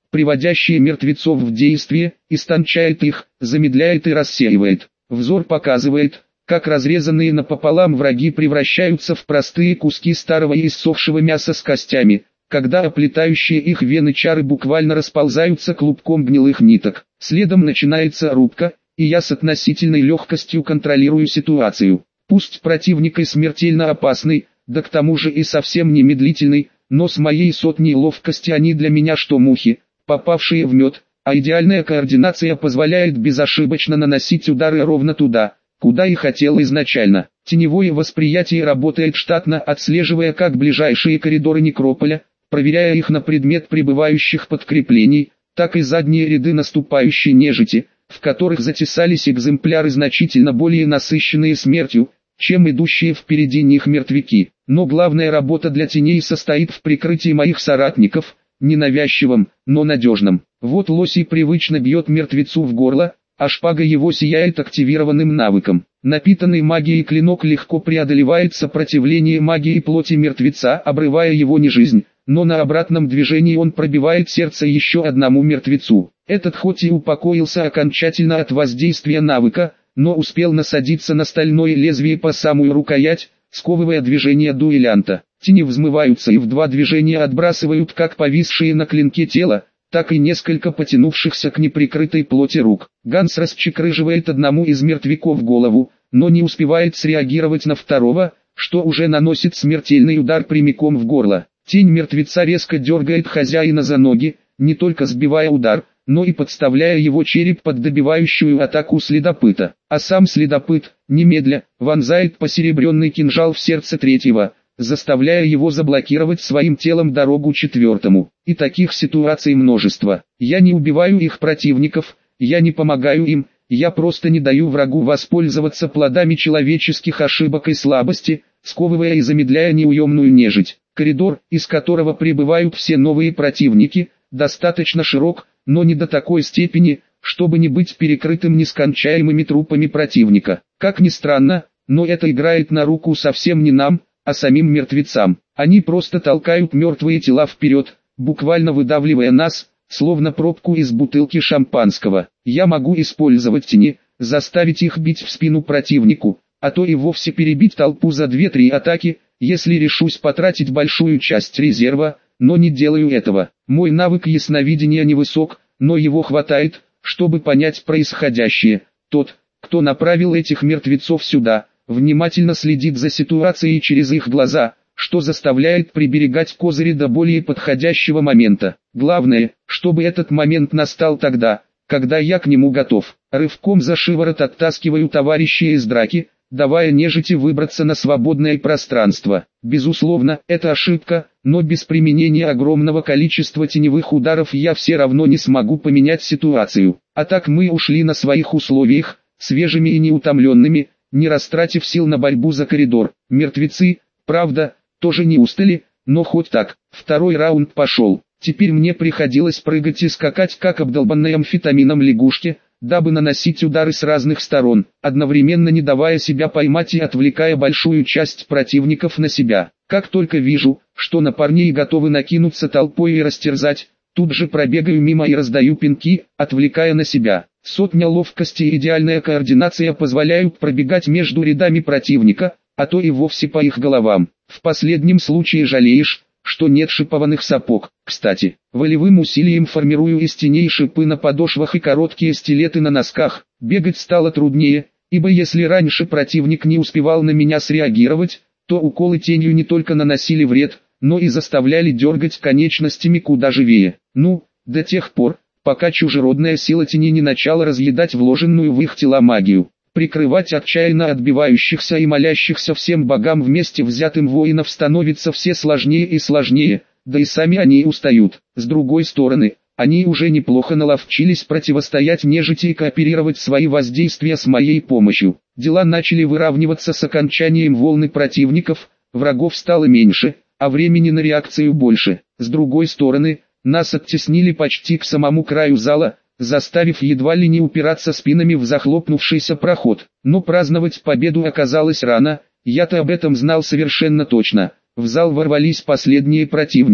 приводящие мертвецов в действие, истончает их, замедляет и рассеивает. Взор показывает, как разрезанные напополам враги превращаются в простые куски старого и иссохшего мяса с костями, когда оплетающие их вены чары буквально расползаются клубком гнилых ниток. Следом начинается рубка, и я с относительной легкостью контролирую ситуацию. Пусть противник и смертельно опасный, да к тому же и совсем не медлительный, но с моей сотней ловкости они для меня что мухи, попавшие в мед, а идеальная координация позволяет безошибочно наносить удары ровно туда, куда и хотел изначально. Теневое восприятие работает штатно, отслеживая как ближайшие коридоры некрополя, проверяя их на предмет прибывающих подкреплений, так и задние ряды наступающей нежити, в которых затесались экземпляры значительно более насыщенные смертью, чем идущие впереди них мертвяки. Но главная работа для теней состоит в прикрытии моих соратников, ненавязчивым, но надежным. Вот лосий привычно бьет мертвецу в горло, а шпага его сияет активированным навыком. Напитанный магией клинок легко преодолевает сопротивление магии плоти мертвеца, обрывая его нежизнь, но на обратном движении он пробивает сердце еще одному мертвецу. Этот хоть и упокоился окончательно от воздействия навыка, но успел насадиться на стальное лезвие по самую рукоять, сковывая движение дуэлянта. Тени взмываются и в два движения отбрасывают как повисшие на клинке тело, так и несколько потянувшихся к неприкрытой плоти рук. Ганс расчекрыживает одному из мертвяков голову, но не успевает среагировать на второго, что уже наносит смертельный удар прямиком в горло. Тень мертвеца резко дергает хозяина за ноги, не только сбивая удар, но и подставляя его череп под добивающую атаку следопыта. А сам следопыт, немедля, вонзает посеребренный кинжал в сердце третьего, заставляя его заблокировать своим телом дорогу четвертому. И таких ситуаций множество. Я не убиваю их противников, я не помогаю им, я просто не даю врагу воспользоваться плодами человеческих ошибок и слабости, сковывая и замедляя неуемную нежить. Коридор, из которого прибывают все новые противники, достаточно широк, но не до такой степени, чтобы не быть перекрытым нескончаемыми трупами противника. Как ни странно, но это играет на руку совсем не нам, а самим мертвецам. Они просто толкают мертвые тела вперед, буквально выдавливая нас, словно пробку из бутылки шампанского. Я могу использовать тени, заставить их бить в спину противнику, а то и вовсе перебить толпу за две-три атаки, если решусь потратить большую часть резерва, но не делаю этого. Мой навык ясновидения невысок, но его хватает, чтобы понять происходящее. Тот, кто направил этих мертвецов сюда, внимательно следит за ситуацией через их глаза, что заставляет приберегать козыри до более подходящего момента. Главное, чтобы этот момент настал тогда, когда я к нему готов. Рывком за шиворот оттаскиваю товарища из драки, давая нежити выбраться на свободное пространство. Безусловно, это ошибка, но без применения огромного количества теневых ударов я все равно не смогу поменять ситуацию. А так мы ушли на своих условиях, свежими и неутомленными, не растратив сил на борьбу за коридор. Мертвецы, правда, тоже не устали, но хоть так. Второй раунд пошел. Теперь мне приходилось прыгать и скакать как обдолбанной амфетамином лягушке, дабы наносить удары с разных сторон, одновременно не давая себя поймать и отвлекая большую часть противников на себя. Как только вижу, что на парней готовы накинуться толпой и растерзать, тут же пробегаю мимо и раздаю пинки, отвлекая на себя. Сотня ловкости и идеальная координация позволяют пробегать между рядами противника, а то и вовсе по их головам. В последнем случае жалеешь, что нет шипованных сапог. Кстати, волевым усилием формирую из теней шипы на подошвах и короткие стилеты на носках. Бегать стало труднее, ибо если раньше противник не успевал на меня среагировать, то уколы тенью не только наносили вред, но и заставляли дергать конечностями куда живее. Ну, до тех пор, пока чужеродная сила тени не начала разъедать вложенную в их тела магию. Прикрывать отчаянно отбивающихся и молящихся всем богам вместе взятым воинов становится все сложнее и сложнее, да и сами они устают. С другой стороны, они уже неплохо наловчились противостоять нежити и кооперировать свои воздействия с моей помощью. Дела начали выравниваться с окончанием волны противников, врагов стало меньше, а времени на реакцию больше. С другой стороны, нас оттеснили почти к самому краю зала, заставив едва ли не упираться спинами в захлопнувшийся проход. Но праздновать победу оказалось рано, я-то об этом знал совершенно точно. В зал ворвались последние противники.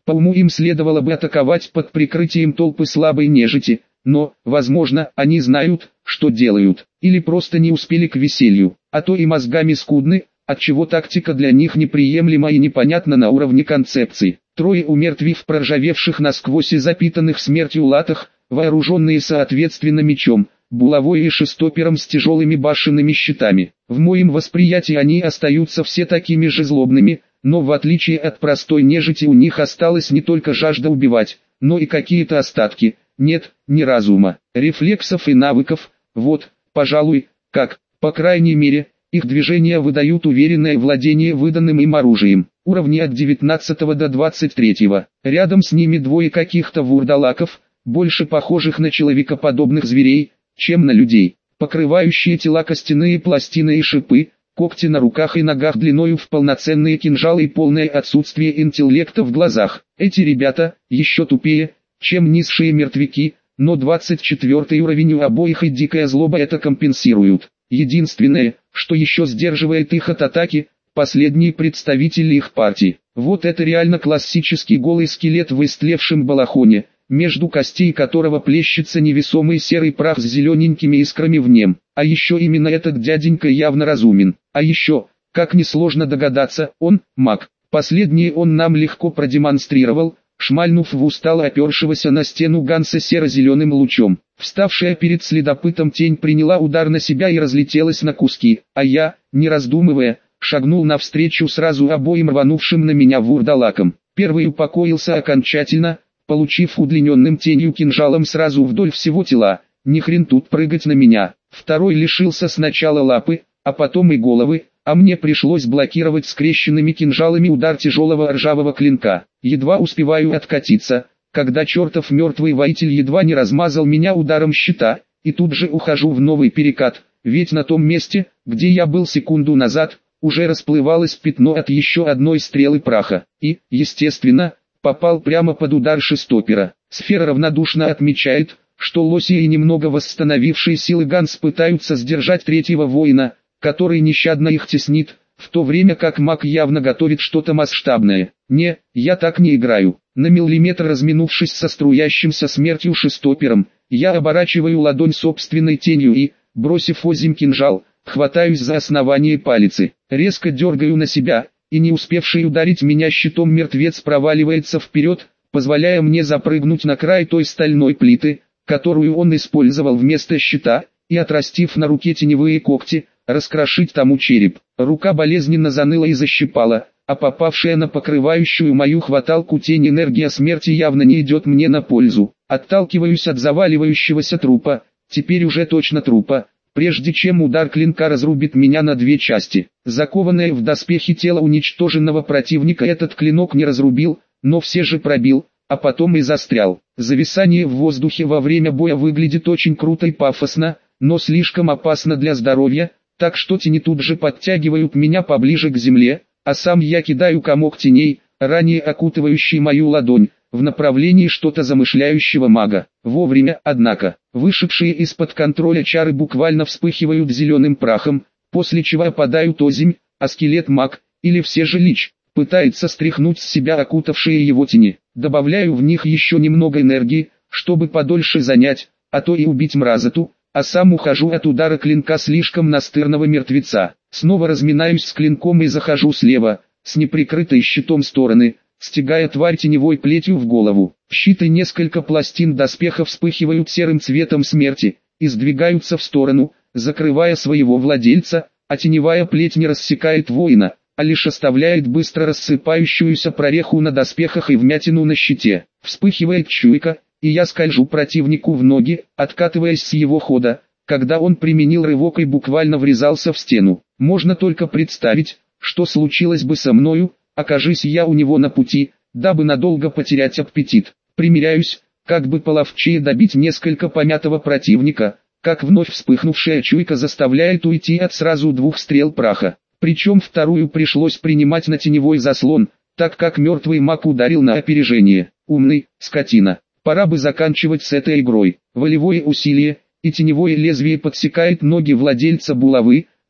По уму им следовало бы атаковать под прикрытием толпы слабой нежити, но, возможно, они знают, что делают, или просто не успели к веселью, а то и мозгами скудны, отчего тактика для них неприемлема и непонятна на уровне концепции. Трое умертвив проржавевших насквозь и запитанных смертью латах, вооруженные соответственно мечом, булавой и шестопером с тяжелыми башенными щитами. В моем восприятии они остаются все такими же злобными, но в отличие от простой нежити у них осталась не только жажда убивать, но и какие-то остатки, нет, не разума, рефлексов и навыков, вот, пожалуй, как, по крайней мере, их движения выдают уверенное владение выданным им оружием. Уровни от девятнадцатого до двадцать третьего. Рядом с ними двое каких-то вурдалаков, больше похожих на человекоподобных зверей, чем на людей, покрывающие тела костяные пластины и шипы, когти на руках и ногах длиною в полноценные кинжалы и полное отсутствие интеллекта в глазах. Эти ребята еще тупее, чем низшие мертвяки, но двадцать четвёртый уровень у обоих и дикая злоба это компенсируют. Единственное, что еще сдерживает их от атаки, последние представители их партии. Вот это реально классический голый скелет в истлевшем балахоне, между костей которого плещется невесомый серый прах с зелененькими искрами в нем. А еще именно этот дяденька явно разумен. А еще, как несложно догадаться, он маг. Последнее он нам легко продемонстрировал, шмальнув в устало опершегося на стену Ганса серо-зеленым лучом. Вставшая перед следопытом тень приняла удар на себя и разлетелась на куски, а я, не раздумывая, шагнул навстречу сразу обоим рванувшим на меня вурдалакам. Первый упокоился окончательно, получив удлиненным тенью кинжалом сразу вдоль всего тела, ни хрен тут прыгать на меня. Второй лишился сначала лапы, а потом и головы, а мне пришлось блокировать скрещенными кинжалами удар тяжелого ржавого клинка. Едва успеваю откатиться, когда чертов мертвый воитель едва не размазал меня ударом щита, и тут же ухожу в новый перекат, ведь на том месте, где я был секунду назад, уже расплывалось пятно от еще одной стрелы праха, и, естественно, попал прямо под удар шестопера. Сфера равнодушно отмечает, что лоси и немного восстановившие силы Ганс пытаются сдержать третьего воина, который нещадно их теснит, в то время как маг явно готовит что-то масштабное. Не, я так не играю. На миллиметр разминувшись со струящимся смертью шестопером, я оборачиваю ладонь собственной тенью и, бросив озимь кинжал, хватаюсь за основание палицы, резко дергаю на себя, и не успевший ударить меня щитом мертвец проваливается вперед, позволяя мне запрыгнуть на край той стальной плиты, которую он использовал вместо щита, и, отрастив на руке теневые когти, раскрошить тому череп. Рука болезненно заныла и защипала, а попавшая на покрывающую мою хваталку тень энергия смерти явно не идет мне на пользу. Отталкиваюсь от заваливающегося трупа, теперь уже точно трупа, прежде чем удар клинка разрубит меня на две части. Закованное в доспехи тело уничтоженного противника этот клинок не разрубил, но все же пробил, а потом и застрял. Зависание в воздухе во время боя выглядит очень круто и пафосно, но слишком опасно для здоровья, так что тени тут же подтягивают меня поближе к земле, а сам я кидаю комок теней, ранее окутывающий мою ладонь, в направлении что-то замышляющего мага. Вовремя, однако, вышедшие из-под контроля чары буквально вспыхивают зеленым прахом, после чего опадают озимь, а скелет-маг, или все же лич, пытается стряхнуть с себя окутавшие его тени. Добавляю в них еще немного энергии, чтобы подольше занять, а то и убить мразоту, а сам ухожу от удара клинка слишком настырного мертвеца. Снова разминаюсь с клинком и захожу слева, с неприкрытой щитом стороны, стягая тварь теневой плетью в голову. Щит и несколько пластин доспеха вспыхивают серым цветом смерти, и сдвигаются в сторону, закрывая своего владельца, а теневая плеть не рассекает воина, а лишь оставляет быстро рассыпающуюся прореху на доспехах и вмятину на щите. Вспыхивает чуйка, и я скольжу противнику в ноги, откатываясь с его хода, когда он применил рывок и буквально врезался в стену. Можно только представить, что случилось бы со мною, окажись я у него на пути, дабы надолго потерять аппетит. Примеряюсь, как бы половчее добить несколько помятого противника, как вновь вспыхнувшая чуйка заставляет уйти от сразу двух стрел праха. Причем вторую пришлось принимать на теневой заслон, так как мертвый маг ударил на опережение. Умный, скотина. Пора бы заканчивать с этой игрой. Волевое усилие, и теневое лезвие подсекает ноги владельца булавы,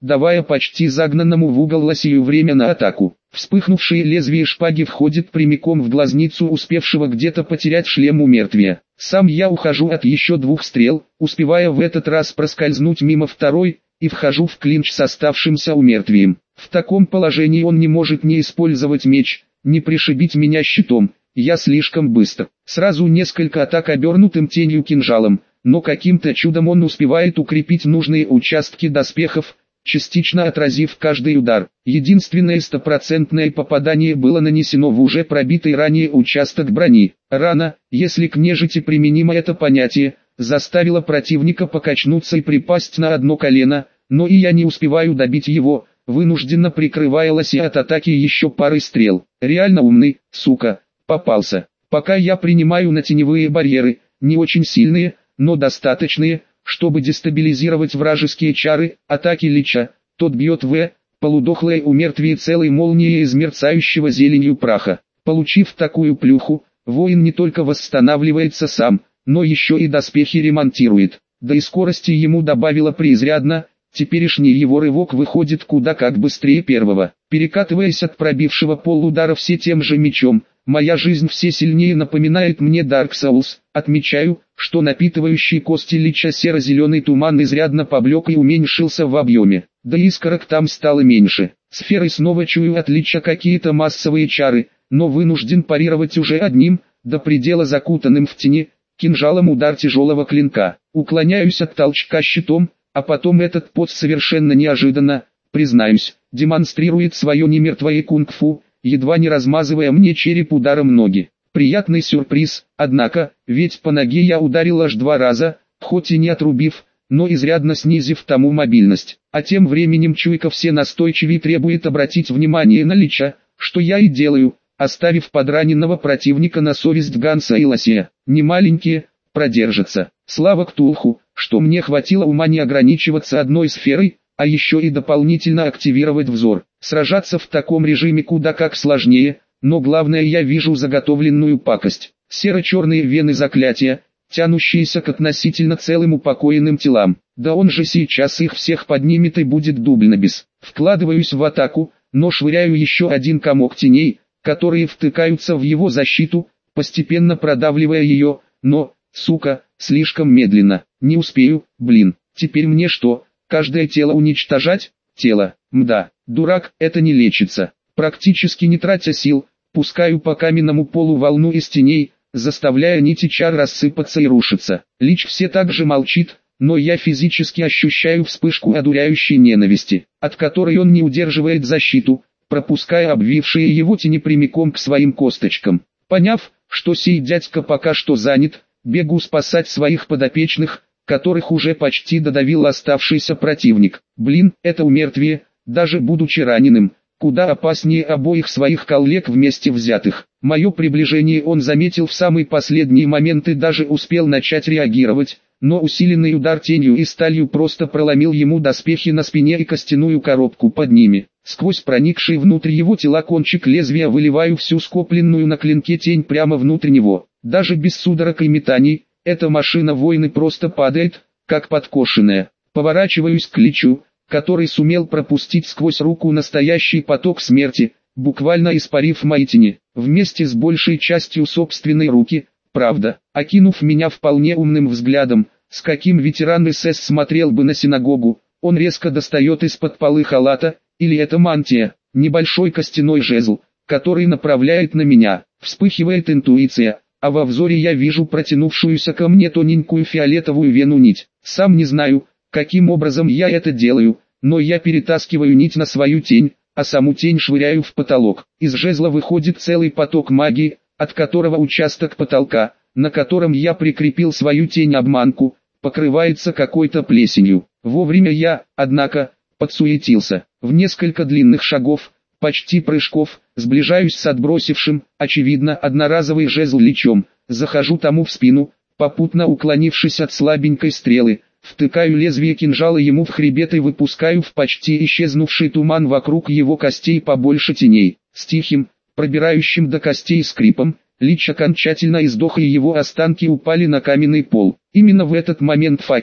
давая почти загнанному в угол лосию время на атаку. Вспыхнувшее лезвие шпаги входит прямиком в глазницу успевшего где-то потерять шлем у мертвия. Сам я ухожу от еще двух стрел, успевая в этот раз проскользнуть мимо второй, и вхожу в клинч с оставшимся умертвием. В таком положении он не может не использовать меч, не пришибить меня щитом, я слишком быстр. Сразу несколько атак обернутым тенью кинжалом, но каким-то чудом он успевает укрепить нужные участки доспехов, частично отразив каждый удар. Единственное стопроцентное попадание было нанесено в уже пробитый ранее участок брони. Рана, если к нежити применимо это понятие, заставила противника покачнуться и припасть на одно колено, но и я не успеваю добить его, вынужденно прикрывая лося от атаки еще парой стрел. Реально умный, сука, попался. Пока я принимаю на теневые барьеры, не очень сильные, но достаточные, чтобы дестабилизировать вражеские чары, атаки лича, тот бьет в полудохлое умертвие целой молнией из мерцающего зеленью праха. Получив такую плюху, воин не только восстанавливается сам, но еще и доспехи ремонтирует. Да и скорости ему добавило преизрядно, теперешний его рывок выходит куда как быстрее первого. Перекатываясь от пробившего пол удара все тем же мечом, моя жизнь все сильнее напоминает мне Dark Souls. Отмечаю, что напитывающий кости лича серо-зеленый туман изрядно поблек и уменьшился в объеме, да и искорок там стало меньше. Сферой снова чую от лича какие-то массовые чары, но вынужден парировать уже одним, до предела закутанным в тени, кинжалом удар тяжелого клинка. Уклоняюсь от толчка щитом, а потом этот пот совершенно неожиданно, признаюсь, демонстрирует свое немертвое кунг-фу, едва не размазывая мне череп ударом ноги. Приятный сюрприз, однако, ведь по ноге я ударил аж два раза, хоть и не отрубив, но изрядно снизив тому мобильность. А тем временем чуйка все настойчивее требует обратить внимание на лича, что я и делаю, оставив подраненного противника на совесть Ганса и Лосия. Не маленькие, продержатся. Слава Ктулху, что мне хватило ума не ограничиваться одной сферой, а еще и дополнительно активировать взор. Сражаться в таком режиме куда как сложнее, но главное, я вижу заготовленную пакость. Серо-черные вены заклятия, тянущиеся к относительно целым упокоенным телам. Да он же сейчас их всех поднимет и будет дубльнобес. Вкладываюсь в атаку, но швыряю еще один комок теней, которые втыкаются в его защиту, постепенно продавливая ее, но, сука, слишком медленно. Не успею, блин. Теперь мне что, каждое тело уничтожать? Тело, мда, дурак, это не лечится. Практически не тратя сил, пускаю по каменному полу волну из теней, заставляя нити чар рассыпаться и рушиться. Лич все так же молчит, но я физически ощущаю вспышку одуряющей ненависти, от которой он не удерживает защиту, пропуская обвившие его тени прямиком к своим косточкам. Поняв, что сей дядька пока что занят, бегу спасать своих подопечных, которых уже почти додавил оставшийся противник. Блин, это умертвие, даже будучи раненым, куда опаснее обоих своих коллег вместе взятых. Мое приближение он заметил в самый последний момент и даже успел начать реагировать, но усиленный удар тенью и сталью просто проломил ему доспехи на спине и костяную коробку под ними. Сквозь проникший внутрь его тела кончик лезвия выливаю всю скопленную на клинке тень прямо внутрь него. Даже без судорог и метаний, эта машина войны просто падает, как подкошенная. Поворачиваюсь к личу, который сумел пропустить сквозь руку настоящий поток смерти, буквально испарив мои тени, вместе с большей частью собственной руки. Правда, окинув меня вполне умным взглядом, с каким ветеран СС смотрел бы на синагогу, он резко достает из-под полы халата, или это мантия, небольшой костяной жезл, который направляет на меня. Вспыхивает интуиция, а во взоре я вижу протянувшуюся ко мне тоненькую фиолетовую вену нить. Сам не знаю, каким образом я это делаю, но я перетаскиваю нить на свою тень, а саму тень швыряю в потолок. Из жезла выходит целый поток магии, от которого участок потолка, на котором я прикрепил свою тень-обманку, покрывается какой-то плесенью. Вовремя я, однако, подсуетился. В несколько длинных шагов, почти прыжков, сближаюсь с отбросившим, очевидно, одноразовый жезл личом, захожу тому в спину, попутно уклонившись от слабенькой стрелы, втыкаю лезвие кинжала ему в хребет и выпускаю в почти исчезнувший туман вокруг его костей побольше теней. С тихим, пробирающим до костей скрипом, лич окончательно издох и его останки упали на каменный пол. Именно в этот момент факел,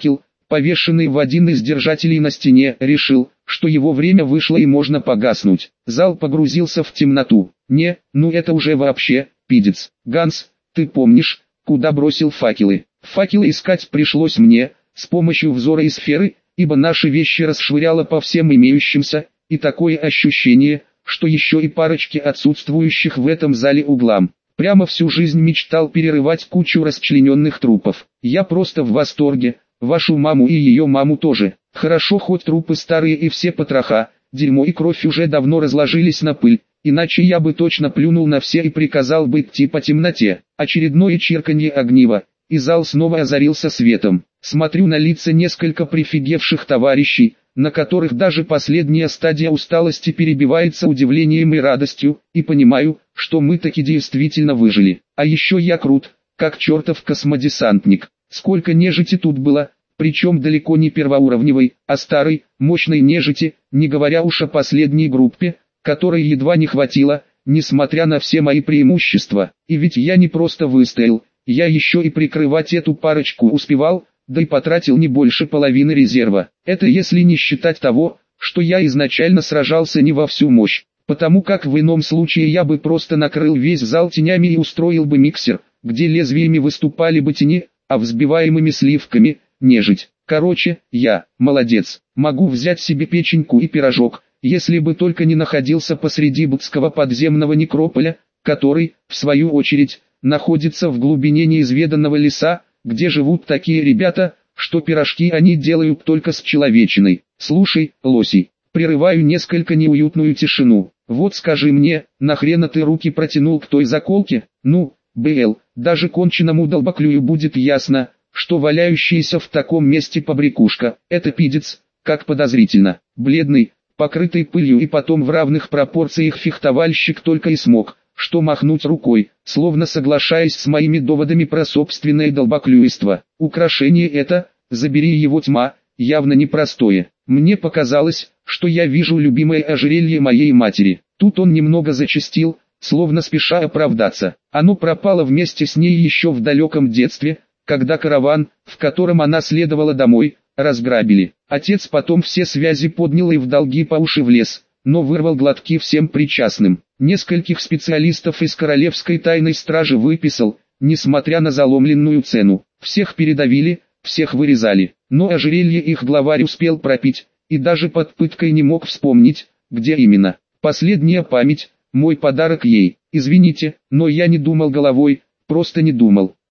повешенный в один из держателей на стене, решил, что его время вышло и можно погаснуть. Зал погрузился в темноту. Не, ну это уже вообще, пидец. Ганс, ты помнишь, куда бросил факелы? Факелы искать пришлось мне, с помощью взора и сферы, ибо наши вещи расшвыряло по всем имеющимся, и такое ощущение, что еще и парочки отсутствующих в этом зале углам. Прямо всю жизнь мечтал перерывать кучу расчлененных трупов. Я просто в восторге, вашу маму и ее маму тоже. Хорошо хоть трупы старые и все потроха, дерьмо и кровь уже давно разложились на пыль, иначе я бы точно плюнул на все и приказал бы идти по темноте. Очередное чирканье огнива, и зал снова озарился светом. Смотрю на лица несколько прифигевших товарищей, на которых даже последняя стадия усталости перебивается удивлением и радостью, и понимаю, что мы таки действительно выжили. А еще я крут, как чертов космодесантник. Сколько нежити тут было, причем далеко не первоуровневой, а старой, мощной нежити, не говоря уж о последней группе, которой едва не хватило, несмотря на все мои преимущества. И ведь я не просто выстоял, я еще и прикрывать эту парочку успевал, да и потратил не больше половины резерва. Это если не считать того, что я изначально сражался не во всю мощь, потому как в ином случае я бы просто накрыл весь зал тенями и устроил бы миксер, где лезвиями выступали бы тени, а взбиваемыми сливками – нежить. Короче, я, молодец, могу взять себе печеньку и пирожок, если бы только не находился посреди Бутского подземного некрополя, который, в свою очередь, находится в глубине неизведанного леса, где живут такие ребята, что пирожки они делают только с человечиной. Слушай, лосей, прерываю несколько неуютную тишину. Вот скажи мне, нахрена ты руки протянул к той заколке? Ну, БЛ, даже конченому долбоклюю будет ясно, что валяющаяся в таком месте побрякушка, это пидец, как подозрительно. Бледный, покрытый пылью и потом в равных пропорциях фехтовальщик только и смог, что махнуть рукой, словно соглашаясь с моими доводами про собственное долбоклюйство. Украшение это, забери его тьма, явно непростое. Мне показалось, что я вижу любимое ожерелье моей матери. Тут он немного зачастил, словно спеша оправдаться. Оно пропало вместе с ней еще в далеком детстве, когда караван, в котором она следовала домой, разграбили. Отец потом все связи поднял и в долги по уши влез, но вырвал глотки всем причастным. Нескольких специалистов из королевской тайной стражи выписал, несмотря на заломленную цену. Всех передавили, всех вырезали, но ожерелье их главарь успел пропить, и даже под пыткой не мог вспомнить, где именно. Последняя память, мой подарок ей. Извините, но я не думал головой, просто не думал.